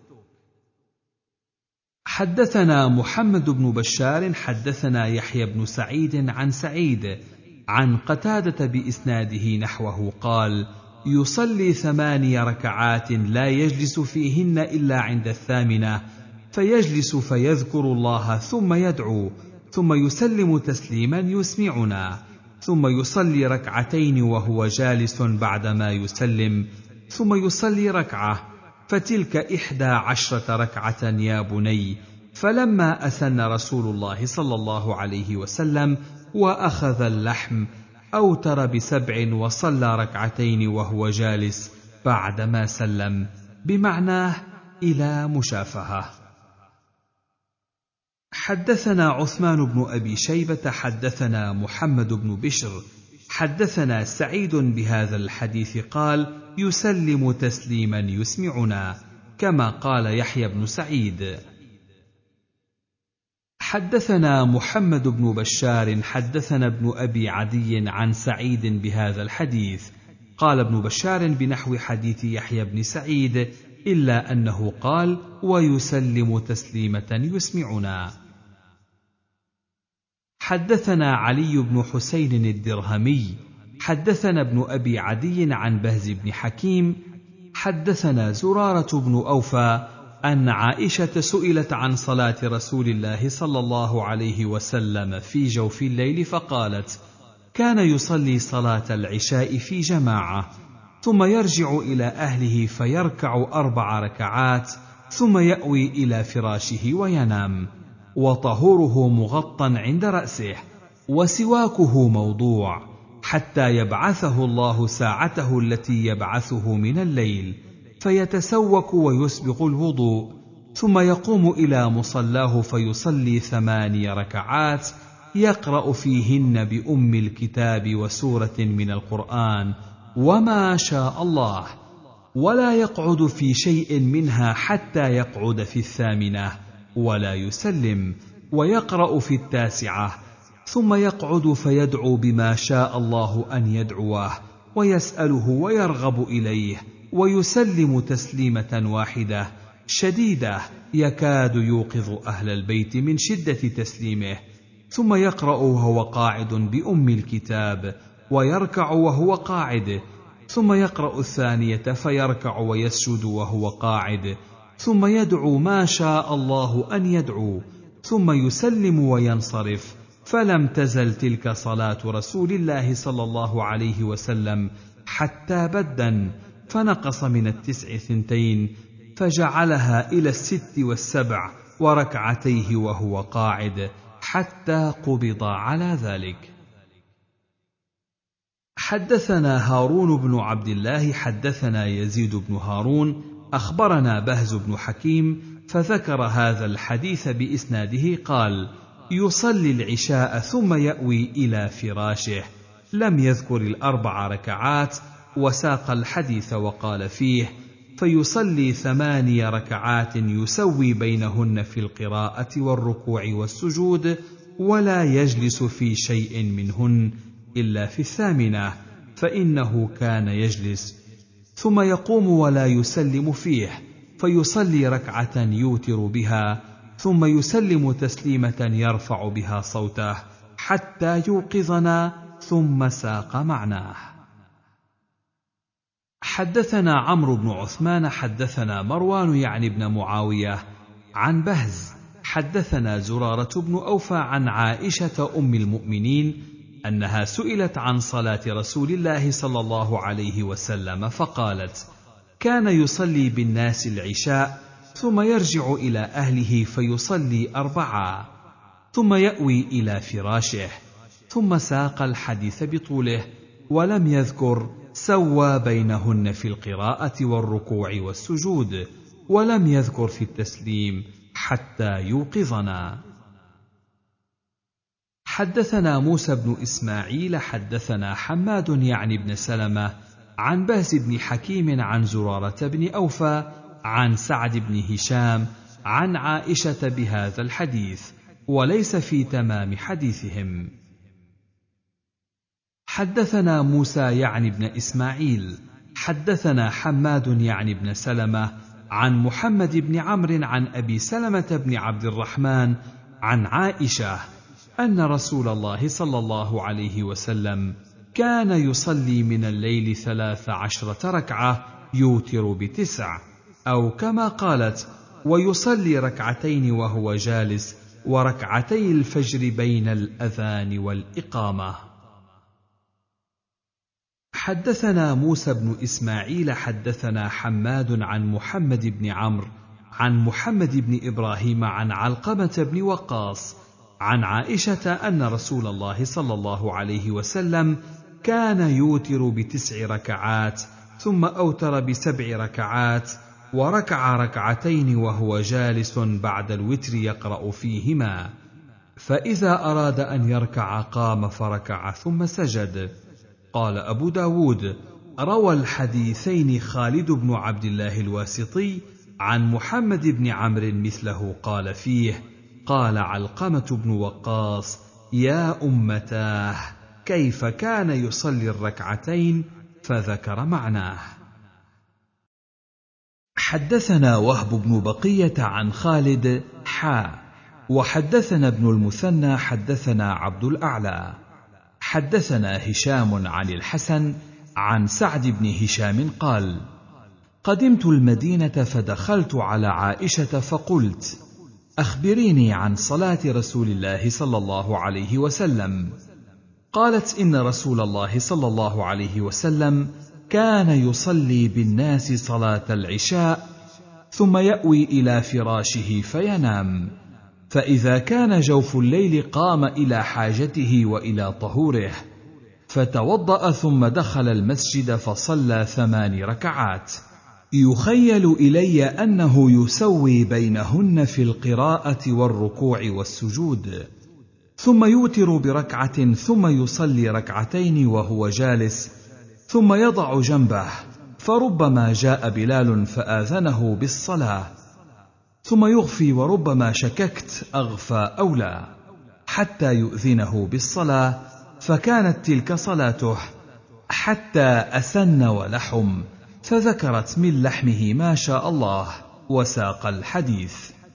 حدثنا محمد بن بشار حدثنا يحيى بن سعيد عن سعيد عن قتادة بإسناده نحوه قال: يصلي ثماني ركعات لا يجلس فيهن إلا عند الثامنة، فيجلس فيذكر الله ثم يدعو، ثم يسلم تسليما يسمعنا، ثم يصلي ركعتين وهو جالس بعدما يسلم، ثم يصلي ركعة، فتلك إحدى عشرة ركعة يا بني. فلما أثن رسول الله صلى الله عليه وسلم وأخذ اللحم أوتر بسبع وصلى ركعتين وهو جالس بعدما سلم، بمعناه إلى مشافهة. حدثنا عثمان بن أبي شيبة حدثنا محمد بن بشر حدثنا سعيد بهذا الحديث قال: يسلم تسليما يسمعنا، كما قال يحيى بن سعيد. حدثنا محمد بن بشار حدثنا ابن أبي عدي عن سعيد بهذا الحديث، قال ابن بشار بنحو حديث يحيى بن سعيد، إلا أنه قال: ويسلم تسليمة يسمعنا. حدثنا علي بن حسين الدرهمي حدثنا ابن أبي عدي عن بهز بن حكيم حدثنا زرارة بن أوفى أن عائشة سئلت عن صلاة رسول الله صلى الله عليه وسلم في جوف الليل فقالت: كان يصلي صلاة العشاء في جماعة، ثم يرجع إلى أهله فيركع أربع ركعات، ثم يأوي إلى فراشه وينام، وطهوره مغطى عند رأسه، وسواكه موضوع، حتى يبعثه الله ساعته التي يبعثه من الليل، فيتسوك ويسبغ الوضوء، ثم يقوم إلى مصلاه فيصلي ثماني ركعات يقرأ فيهن بأم الكتاب وسورة من القرآن وما شاء الله، ولا يقعد في شيء منها حتى يقعد في الثامنة، ولا يسلم، ويقرأ في التاسعة، ثم يقعد فيدعو بما شاء الله أن يدعوه، ويسأله ويرغب إليه، ويسلم تسليمة واحدة شديدة يكاد يوقظ أهل البيت من شدة تسليمه، ثم يقرأ وهو قاعد بأم الكتاب، ويركع وهو قاعد، ثم يقرأ الثانية فيركع ويسجد وهو قاعد، ثم يدعو ما شاء الله أن يدعو، ثم يسلم وينصرف. فلم تزل تلك صلاة رسول الله صلى الله عليه وسلم حتى بدن، فنقص من التسع ثنتين، فجعلها إلى الست والسبع وركعتيه وهو قاعد، حتى قبض على ذلك. حدثنا هارون بن عبد الله حدثنا يزيد بن هارون أخبرنا بهز بن حكيم، فذكر هذا الحديث بإسناده قال: يصلي العشاء ثم يأوي إلى فراشه، لم يذكر الأربع ركعات، وساق الحديث وقال فيه: فيصلي ثماني ركعات يسوي بينهن في القراءة والركوع والسجود، ولا يجلس في شيء منهن إلا في الثامنة، فإنه كان يجلس، ثم يقوم ولا يسلم فيه، فيصلي ركعة يوتر بها، ثم يسلم تسليمة يرفع بها صوته حتى يوقظنا، ثم ساق معناه. حدثنا عمرو بن عثمان حدثنا مروان يعني بن معاوية عن بهز حدثنا زرارة بن أوفى عن عائشة أم المؤمنين أنها سئلت عن صلاة رسول الله صلى الله عليه وسلم فقالت: كان يصلي بالناس العشاء، ثم يرجع إلى أهله فيصلي أربعة، ثم يأوي إلى فراشه، ثم ساق الحديث بطوله، ولم يذكر سوى بينهن في القراءة والركوع والسجود، ولم يذكر في التسليم حتى يوقظنا. حدثنا موسى بن إسماعيل حدثنا حماد يعني بن سلمة عن بهز بن حكيم عن زرارة بن أوفى عن سعد بن هشام عن عائشة بهذا الحديث، وليس في تمام حديثهم. حدثنا موسى يعني بن إسماعيل حدثنا حماد يعني بن سلمة عن محمد بن عمرو عن أبي سلمة بن عبد الرحمن عن عائشة أن رسول الله صلى الله عليه وسلم كان يصلي من الليل ثلاث عشرة ركعة يوتر بتسع، أو كما قالت: ويصلي ركعتين وهو جالس وركعتي الفجر بين الأذان والإقامة. حدثنا موسى بن إسماعيل حدثنا حماد عن محمد بن عمرو عن محمد بن إبراهيم عن علقمة بن وقاص عن عائشة أن رسول الله صلى الله عليه وسلم كان يوتر بتسع ركعات ثم أوتر بسبع ركعات وركع ركعتين وهو جالس بعد الوتر يقرأ فيهما، فإذا أراد أن يركع قام فركع ثم سجد. قال أبو داود: روى الحديثين خالد بن عبد الله الواسطي عن محمد بن عمرو مثله قال فيه: قال علقمة بن وقاص: يا أمتاه كيف كان يصلي الركعتين، فذكر معناه. حدثنا وهب بن بقية عن خالد حا وحدثنا ابن المثنى حدثنا عبد الأعلى حدثنا هشام عن الحسن عن سعد بن هشام قال: قدمت المدينة فدخلت على عائشة فقلت: أخبريني عن صلاة رسول الله صلى الله عليه وسلم. قالت: إن رسول الله صلى الله عليه وسلم كان يصلي بالناس صلاة العشاء ثم يأوي إلى فراشه فينام، فإذا كان جوف الليل قام إلى حاجته وإلى طهوره، فتوضأ ثم دخل المسجد فصلى ثمان ركعات، يخيل إلي أنه يسوي بينهن في القراءة والركوع والسجود، ثم يوتر بركعة ثم يصلي ركعتين وهو جالس، ثم يضع جنبه، فربما جاء بلال فآذنه بالصلاة، ثم يغفي وربما شككت أغفى أو لا، حتى يؤذنه بالصلاة، فكانت تلك صلاته، حتى أسن ولحم، فذكرت من لحمه ما شاء الله، وساق الحديث.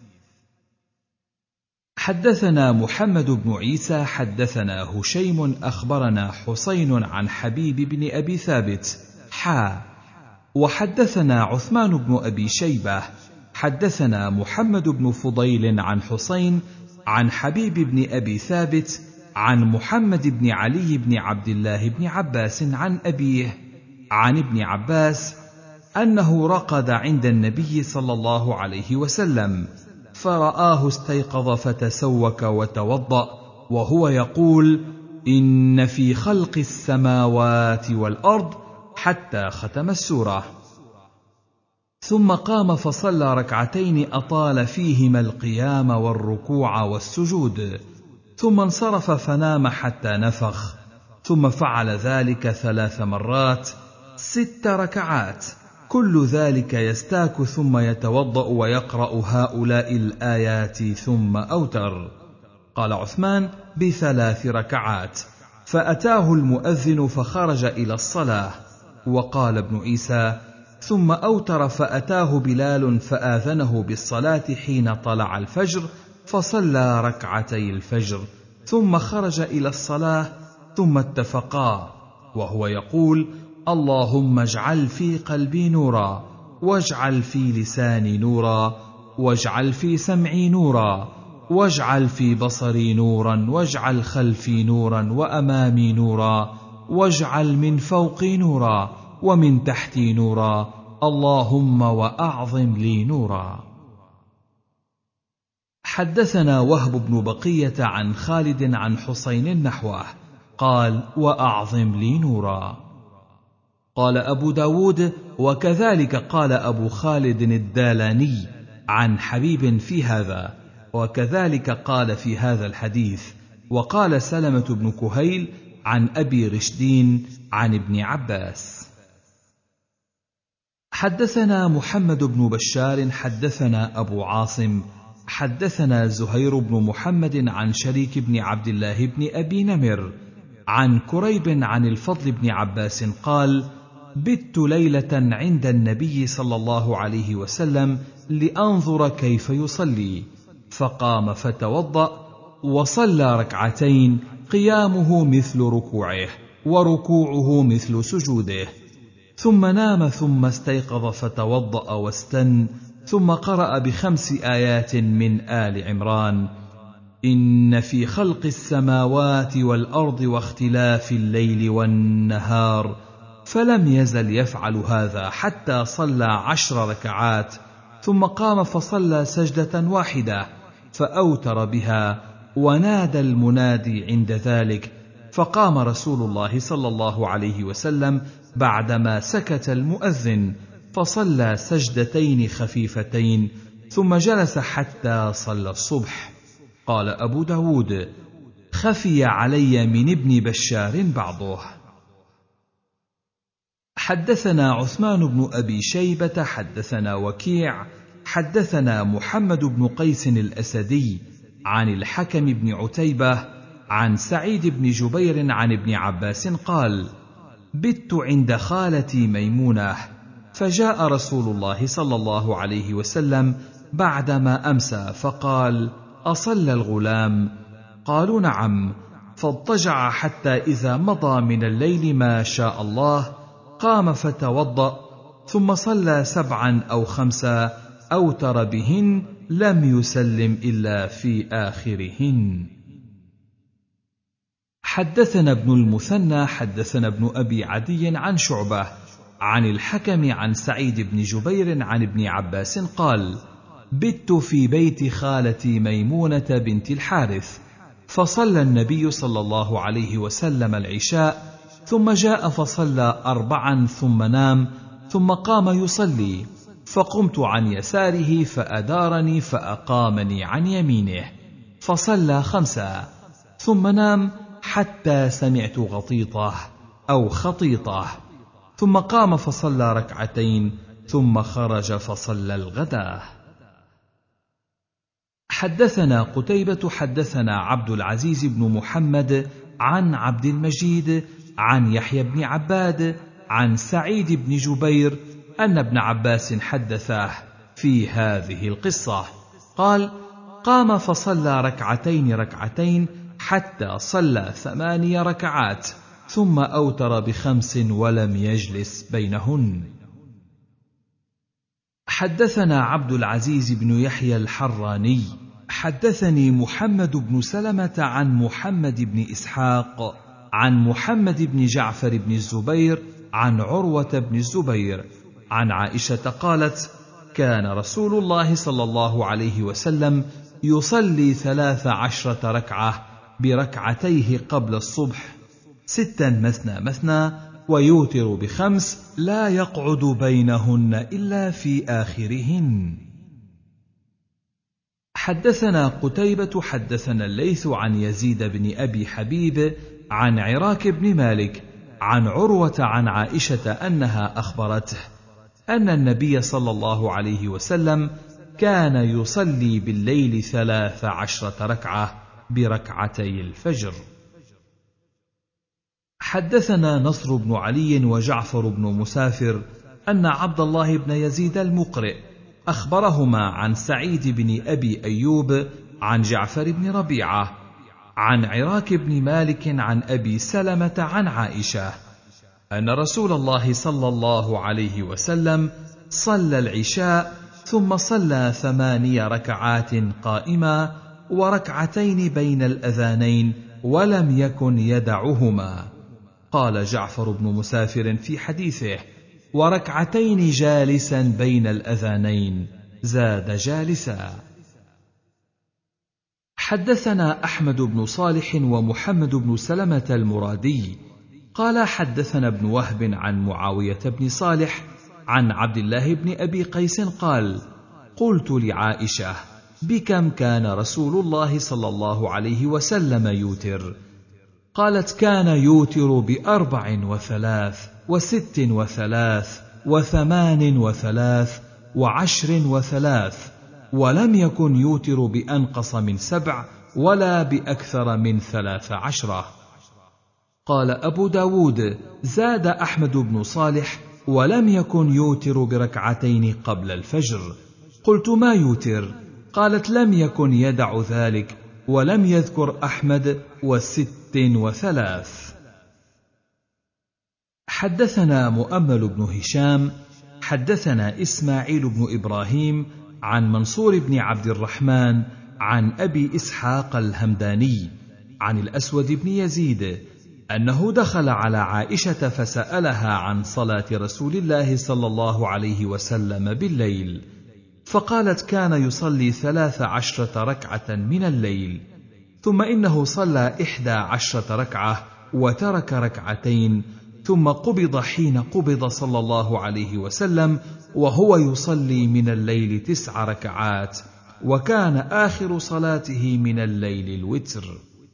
حدثنا محمد بن عيسى حدثنا هشيم أخبرنا حسين عن حبيب بن أبي ثابت حا وحدثنا عثمان بن أبي شيبة حدثنا محمد بن فضيل عن حسين عن حبيب بن أبي ثابت عن محمد بن علي بن عبد الله بن عباس عن أبيه عن ابن عباس أنه رقد عند النبي صلى الله عليه وسلم، فرآه استيقظ فتسوك وتوضأ وهو يقول: إن في خلق السماوات والأرض، حتى ختم السورة، ثم قام فصلى ركعتين أطال فيهما القيام والركوع والسجود، ثم انصرف فنام حتى نفخ، ثم فعل ذلك ثلاث مرات ست ركعات، كل ذلك يستاك ثم يتوضأ ويقرأ هؤلاء الآيات ثم أوتر. قال عثمان: بثلاث ركعات، فأتاه المؤذن فخرج إلى الصلاة. وقال ابن عيسى: ثم أوتر فأتاه بلال فآذنه بالصلاة حين طلع الفجر، فصلى ركعتي الفجر ثم خرج إلى الصلاة، ثم اتفقا وهو يقول: اللهم اجعل في قلبي نورا، واجعل في لساني نورا، واجعل في سمعي نورا، واجعل في بصري نورا، واجعل خلفي نورا وأمامي نورا، واجعل من فوقي نورا ومن تحتي نورا، اللهم وأعظم لي نورا. حدثنا وهب بن بقية عن خالد عن حسين نحوه قال: وأعظم لي نورا. قال أبو داود: وكذلك قال أبو خالد الدالاني عن حبيب في هذا، وكذلك قال في هذا الحديث. وقال سلمة بن كهيل عن أبي رشدين عن ابن عباس. حدثنا محمد بن بشار حدثنا أبو عاصم حدثنا زهير بن محمد عن شريك بن عبد الله بن أبي نمر عن كريب عن الفضل بن عباس قال: بت ليلة عند النبي صلى الله عليه وسلم لأنظر كيف يصلي، فقام فتوضأ وصلى ركعتين قيامه مثل ركوعه، وركوعه مثل سجوده. ثم نام ثم استيقظ فتوضأ واستن، ثم قرأ بخمس آيات من آل عمران: إن في خلق السماوات والأرض واختلاف الليل والنهار، فلم يزل يفعل هذا حتى صلى عشر ركعات، ثم قام فصلى سجدة واحدة فأوتر بها، ونادى المنادي عند ذلك، فقام رسول الله صلى الله عليه وسلم بعدما سكت المؤذن فصلى سجدتين خفيفتين، ثم جلس حتى صلى الصبح. قال أبو داود: خفي علي من ابن بشار بعضه. حدثنا عثمان بن أبي شيبة حدثنا وكيع حدثنا محمد بن قيس الأسدي عن الحكم بن عتيبة عن سعيد بن جبير عن ابن عباس قال: بت عند خالتي ميمونة، فجاء رسول الله صلى الله عليه وسلم بعدما أمسى فقال: أصلى الغلام؟ قالوا: نعم. فاضطجع حتى إذا مضى من الليل ما شاء الله قام فتوضأ، ثم صلى سبعا أو خمسا أوتر بهن، لم يسلم إلا في آخرهن. حدثنا ابن المثنى حدثنا ابن أبي عدي عن شعبة عن الحكم عن سعيد بن جبير عن ابن عباس قال: بت في بيت خالتي ميمونة بنت الحارث، فصلى النبي صلى الله عليه وسلم العشاء، ثم جاء فصلى أربعا ثم نام، ثم قام يصلي، فقمت عن يساره فأدارني فأقامني عن يمينه، فصلى خمسا، ثم نام حتى سمعت غطيطه أو خطيطه، ثم قام فصلى ركعتين، ثم خرج فصلى الغداة. حدثنا قتيبة حدثنا عبد العزيز بن محمد عن عبد المجيد عن يحيى بن عباد عن سعيد بن جبير أن ابن عباس حدثاه في هذه القصة قال: قام فصلى ركعتين ركعتين حتى صلى ثماني ركعات، ثم أوتر بخمس ولم يجلس بينهن. حدثنا عبد العزيز بن يحيى الحراني حدثني محمد بن سلمة عن محمد بن إسحاق عن محمد بن جعفر بن الزبير عن عروة بن الزبير عن عائشة قالت: كان رسول الله صلى الله عليه وسلم يصلي ثلاث عشرة ركعة بركعتيه قبل الصبح، ستا مثنى مثنى، ويوتر بخمس لا يقعد بينهن إلا في آخرهن. حدثنا قتيبة حدثنا الليث عن يزيد بن أبي حبيب عن عراك بن مالك عن عروة عن عائشة أنها أخبرته أن النبي صلى الله عليه وسلم كان يصلي بالليل ثلاث عشرة ركعة بركعتي الفجر. حدثنا نصر بن علي وجعفر بن مسافر أن عبد الله بن يزيد المقرئ أخبرهما عن سعيد بن أبي أيوب عن جعفر بن ربيعة عن عراك بن مالك عن أبي سلمة عن عائشة أن رسول الله صلى الله عليه وسلم صلى العشاء ثم صلى ثماني ركعات قائما وركعتين بين الأذانين ولم يكن يدعهما. قال جعفر بن مسافر في حديثه: وركعتين جالسا بين الأذانين، زاد جالسا. حدثنا أحمد بن صالح ومحمد بن سلمة المرادي قال حدثنا ابن وهب عن معاوية بن صالح عن عبد الله بن أبي قيس قال: قلت لعائشة: بكم كان رسول الله صلى الله عليه وسلم يوتر؟ قالت: كان يوتر بأربع وثلاث وست وثلاث وثمان وثلاث وعشر وثلاث، ولم يكن يوتر بأنقص من سبع ولا بأكثر من ثلاث عشرة. قال أبو داود: زاد أحمد بن صالح: ولم يكن يوتر بركعتين قبل الفجر. قلت: ما يوتر؟ قالت: لم يكن يدع ذلك، ولم يذكر أحمد وست وثلاث. حدثنا مؤمل بن هشام حدثنا إسماعيل بن إبراهيم عن منصور بن عبد الرحمن عن أبي إسحاق الهمداني عن الأسود بن يزيد أنه دخل على عائشة فسألها عن صلاة رسول الله صلى الله عليه وسلم بالليل، فقالت: كان يصلي ثلاث عشرة ركعة من الليل، ثم إنه صلى إحدى عشرة ركعة وترك ركعتين، ثم قبض حين قبض صلى الله عليه وسلم وهو يصلي من الليل تسع ركعات، وكان آخر صلاته من الليل الوتر.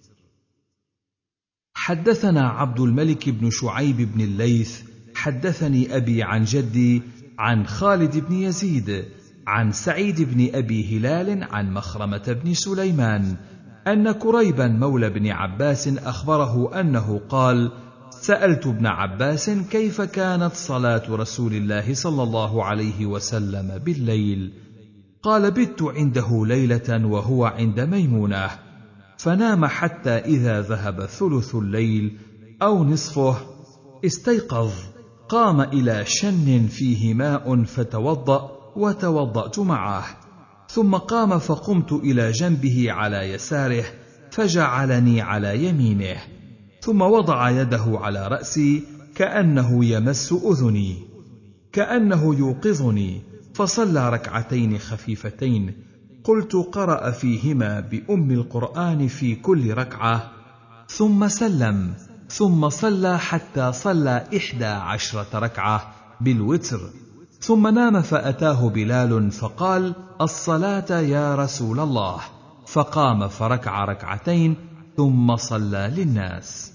حدثنا عبد الملك بن شعيب بن الليث حدثني أبي عن جدي عن خالد بن يزيد عن سعيد بن أبي هلال عن مخرمة بن سليمان أن كريبا مولى بن عباس أخبره أنه قال: سألت ابن عباس كيف كانت صلاة رسول الله صلى الله عليه وسلم بالليل؟ قال: بت عنده ليلة وهو عند ميمونة، فنام حتى إذا ذهب ثلث الليل أو نصفه استيقظ، قام إلى شن فيه ماء فتوضأ وتوضأت معه، ثم قام فقمت إلى جنبه على يساره فجعلني على يمينه، ثم وضع يده على رأسي كأنه يمس أذني كأنه يوقظني، فصلى ركعتين خفيفتين، قلت: قرأ فيهما بأم القرآن في كل ركعة، ثم سلم، ثم صلى حتى صلى إحدى عشرة ركعة بالوتر، ثم نام فأتاه بلال فقال: الصلاة يا رسول الله، فقام فركع ركعتين ثم صلى للناس.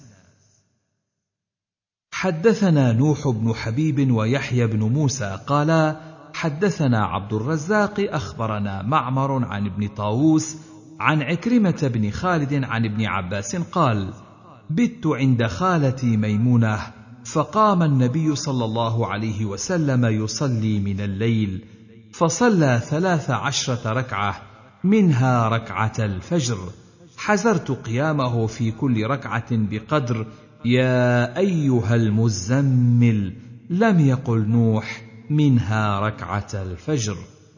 حدثنا نوح بن حبيب ويحيى بن موسى قالا: حدثنا عبد الرزاق أخبرنا معمر عن ابن طاووس عن عكرمة بن خالد عن ابن عباس قال: بت عند خالتي ميمونة، فقام النبي صلى الله عليه وسلم يصلي من الليل، فصلى ثلاث عشرة ركعة، منها ركعة الفجر، حزرت قيامه في كل ركعة بقدر يا أيها المزمل، لم يقل نوح منها ركعة الفجر.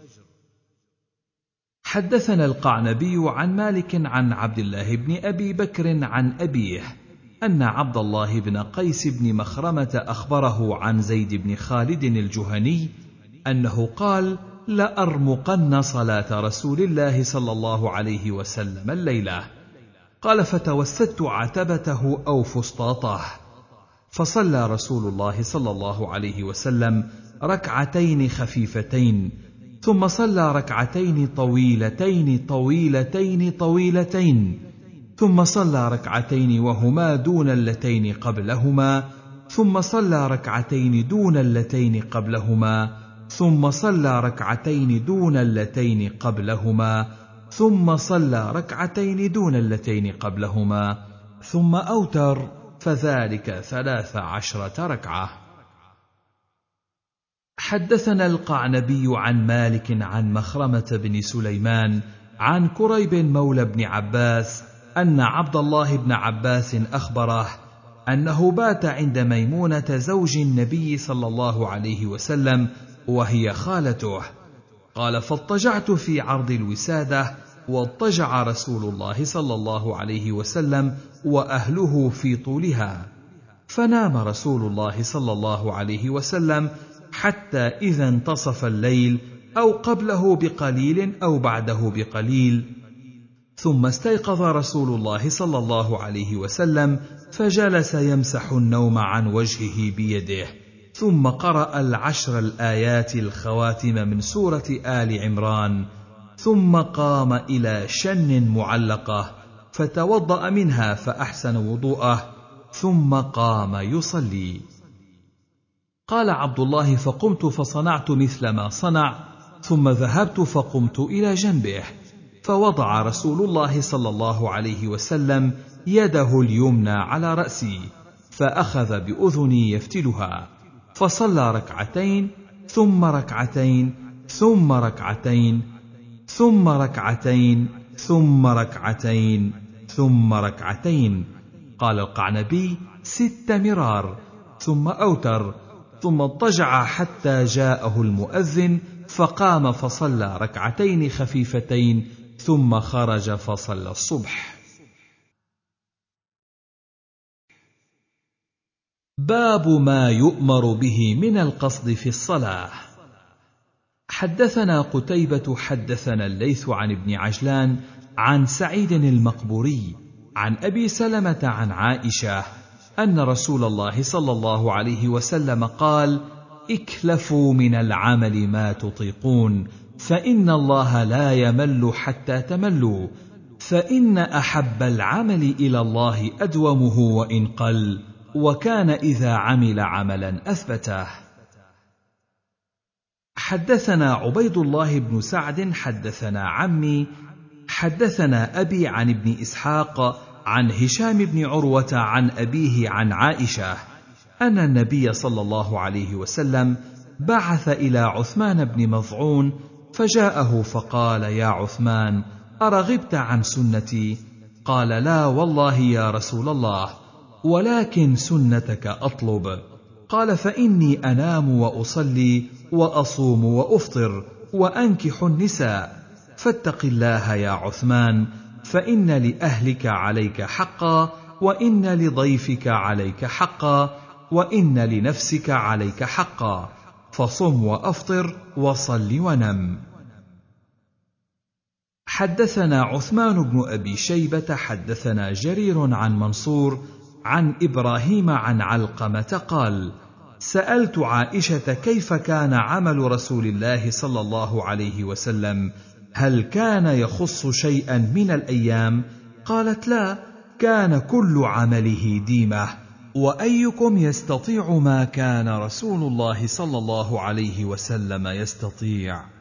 حدثنا القعنبي عن مالك عن عبد الله بن أبي بكر عن أبيه أن عبد الله بن قيس بن مخرمة أخبره عن زيد بن خالد الجهني أنه قال: لأرمقن صلاة رسول الله صلى الله عليه وسلم الليلة. قال: فتوسدت عتبته أو فسطاطه، فصلى رسول الله صلى الله عليه وسلم ركعتين خفيفتين، ثم صلى ركعتين طويلتين طويلتين طويلتين، ثم صلى ركعتين وهما دون اللتين قبلهما، ثم صلى ركعتين دون اللتين قبلهما، ثم صلى ركعتين دون اللتين قبلهما، ثم صلى ركعتين دون اللتين قبلهما، ثم أوتر، فذلك ثلاث عشرة ركعة. حدثنا القعنبي عن مالك عن مخرمة بن سليمان عن كريب مولى بن عباس أن عبد الله بن عباس أخبره أنه بات عند ميمونة زوج النبي صلى الله عليه وسلم وهي خالته. قال: فاضطجعت في عرض الوسادة، واضطجع رسول الله صلى الله عليه وسلم وأهله في طولها، فنام رسول الله صلى الله عليه وسلم حتى إذا انتصف الليل أو قبله بقليل أو بعده بقليل، ثم استيقظ رسول الله صلى الله عليه وسلم فجلس يمسح النوم عن وجهه بيده، ثم قرأ العشر الآيات الخواتم من سورة آل عمران، ثم قام إلى شن معلقة فتوضأ منها فأحسن وضوءه، ثم قام يصلي. قال عبد الله: فقمت فصنعت مثل ما صنع، ثم ذهبت فقمت إلى جنبه، فوضع رسول الله صلى الله عليه وسلم يده اليمنى على رأسي، فأخذ بأذني يفتلها، فصلى ركعتين ثم ركعتين ثم ركعتين ثم ركعتين ثم ركعتين ثم ركعتين. قال القعنبي: ست مرار، ثم أوتر، ثم اضطجع حتى جاءه المؤذن فقام فصلى ركعتين خفيفتين ثم خرج فصلى الصبح. باب ما يؤمر به من القصد في الصلاة. حدثنا قتيبة حدثنا الليث عن ابن عجلان عن سعيد المقبوري عن أبي سلمة عن عائشة أن رسول الله صلى الله عليه وسلم قال: اكلفوا من العمل ما تطيقون، فإن الله لا يمل حتى تملوا، فإن أحب العمل إلى الله أدومه وإن قل، وكان إذا عمل عملا أثبته. حدثنا عبيد الله بن سعد حدثنا عمي حدثنا أبي عن ابن إسحاق عن هشام بن عروة عن أبيه عن عائشة أن النبي صلى الله عليه وسلم بعث إلى عثمان بن مظعون فجاءه فقال: يا عثمان، أرغبت عن سنتي؟ قال: لا والله يا رسول الله، ولكن سنتك أطلب. قال: فإني أنام وأصلي وأصوم وأفطر وأنكح النساء، فاتق الله يا عثمان، فإن لأهلك عليك حقا، وإن لضيفك عليك حقا، وإن لنفسك عليك حقا، فصم وأفطر وصل ونم. حدثنا عثمان بن أبي شيبة حدثنا جرير عن منصور عن إبراهيم عن علقمة قال: سألت عائشة كيف كان عمل رسول الله صلى الله عليه وسلم، هل كان يخص شيئا من الأيام؟ قالت: لا، كان كل عمله ديمة. وأيكم يستطيع ما كان رسول الله صلى الله عليه وسلم يستطيع؟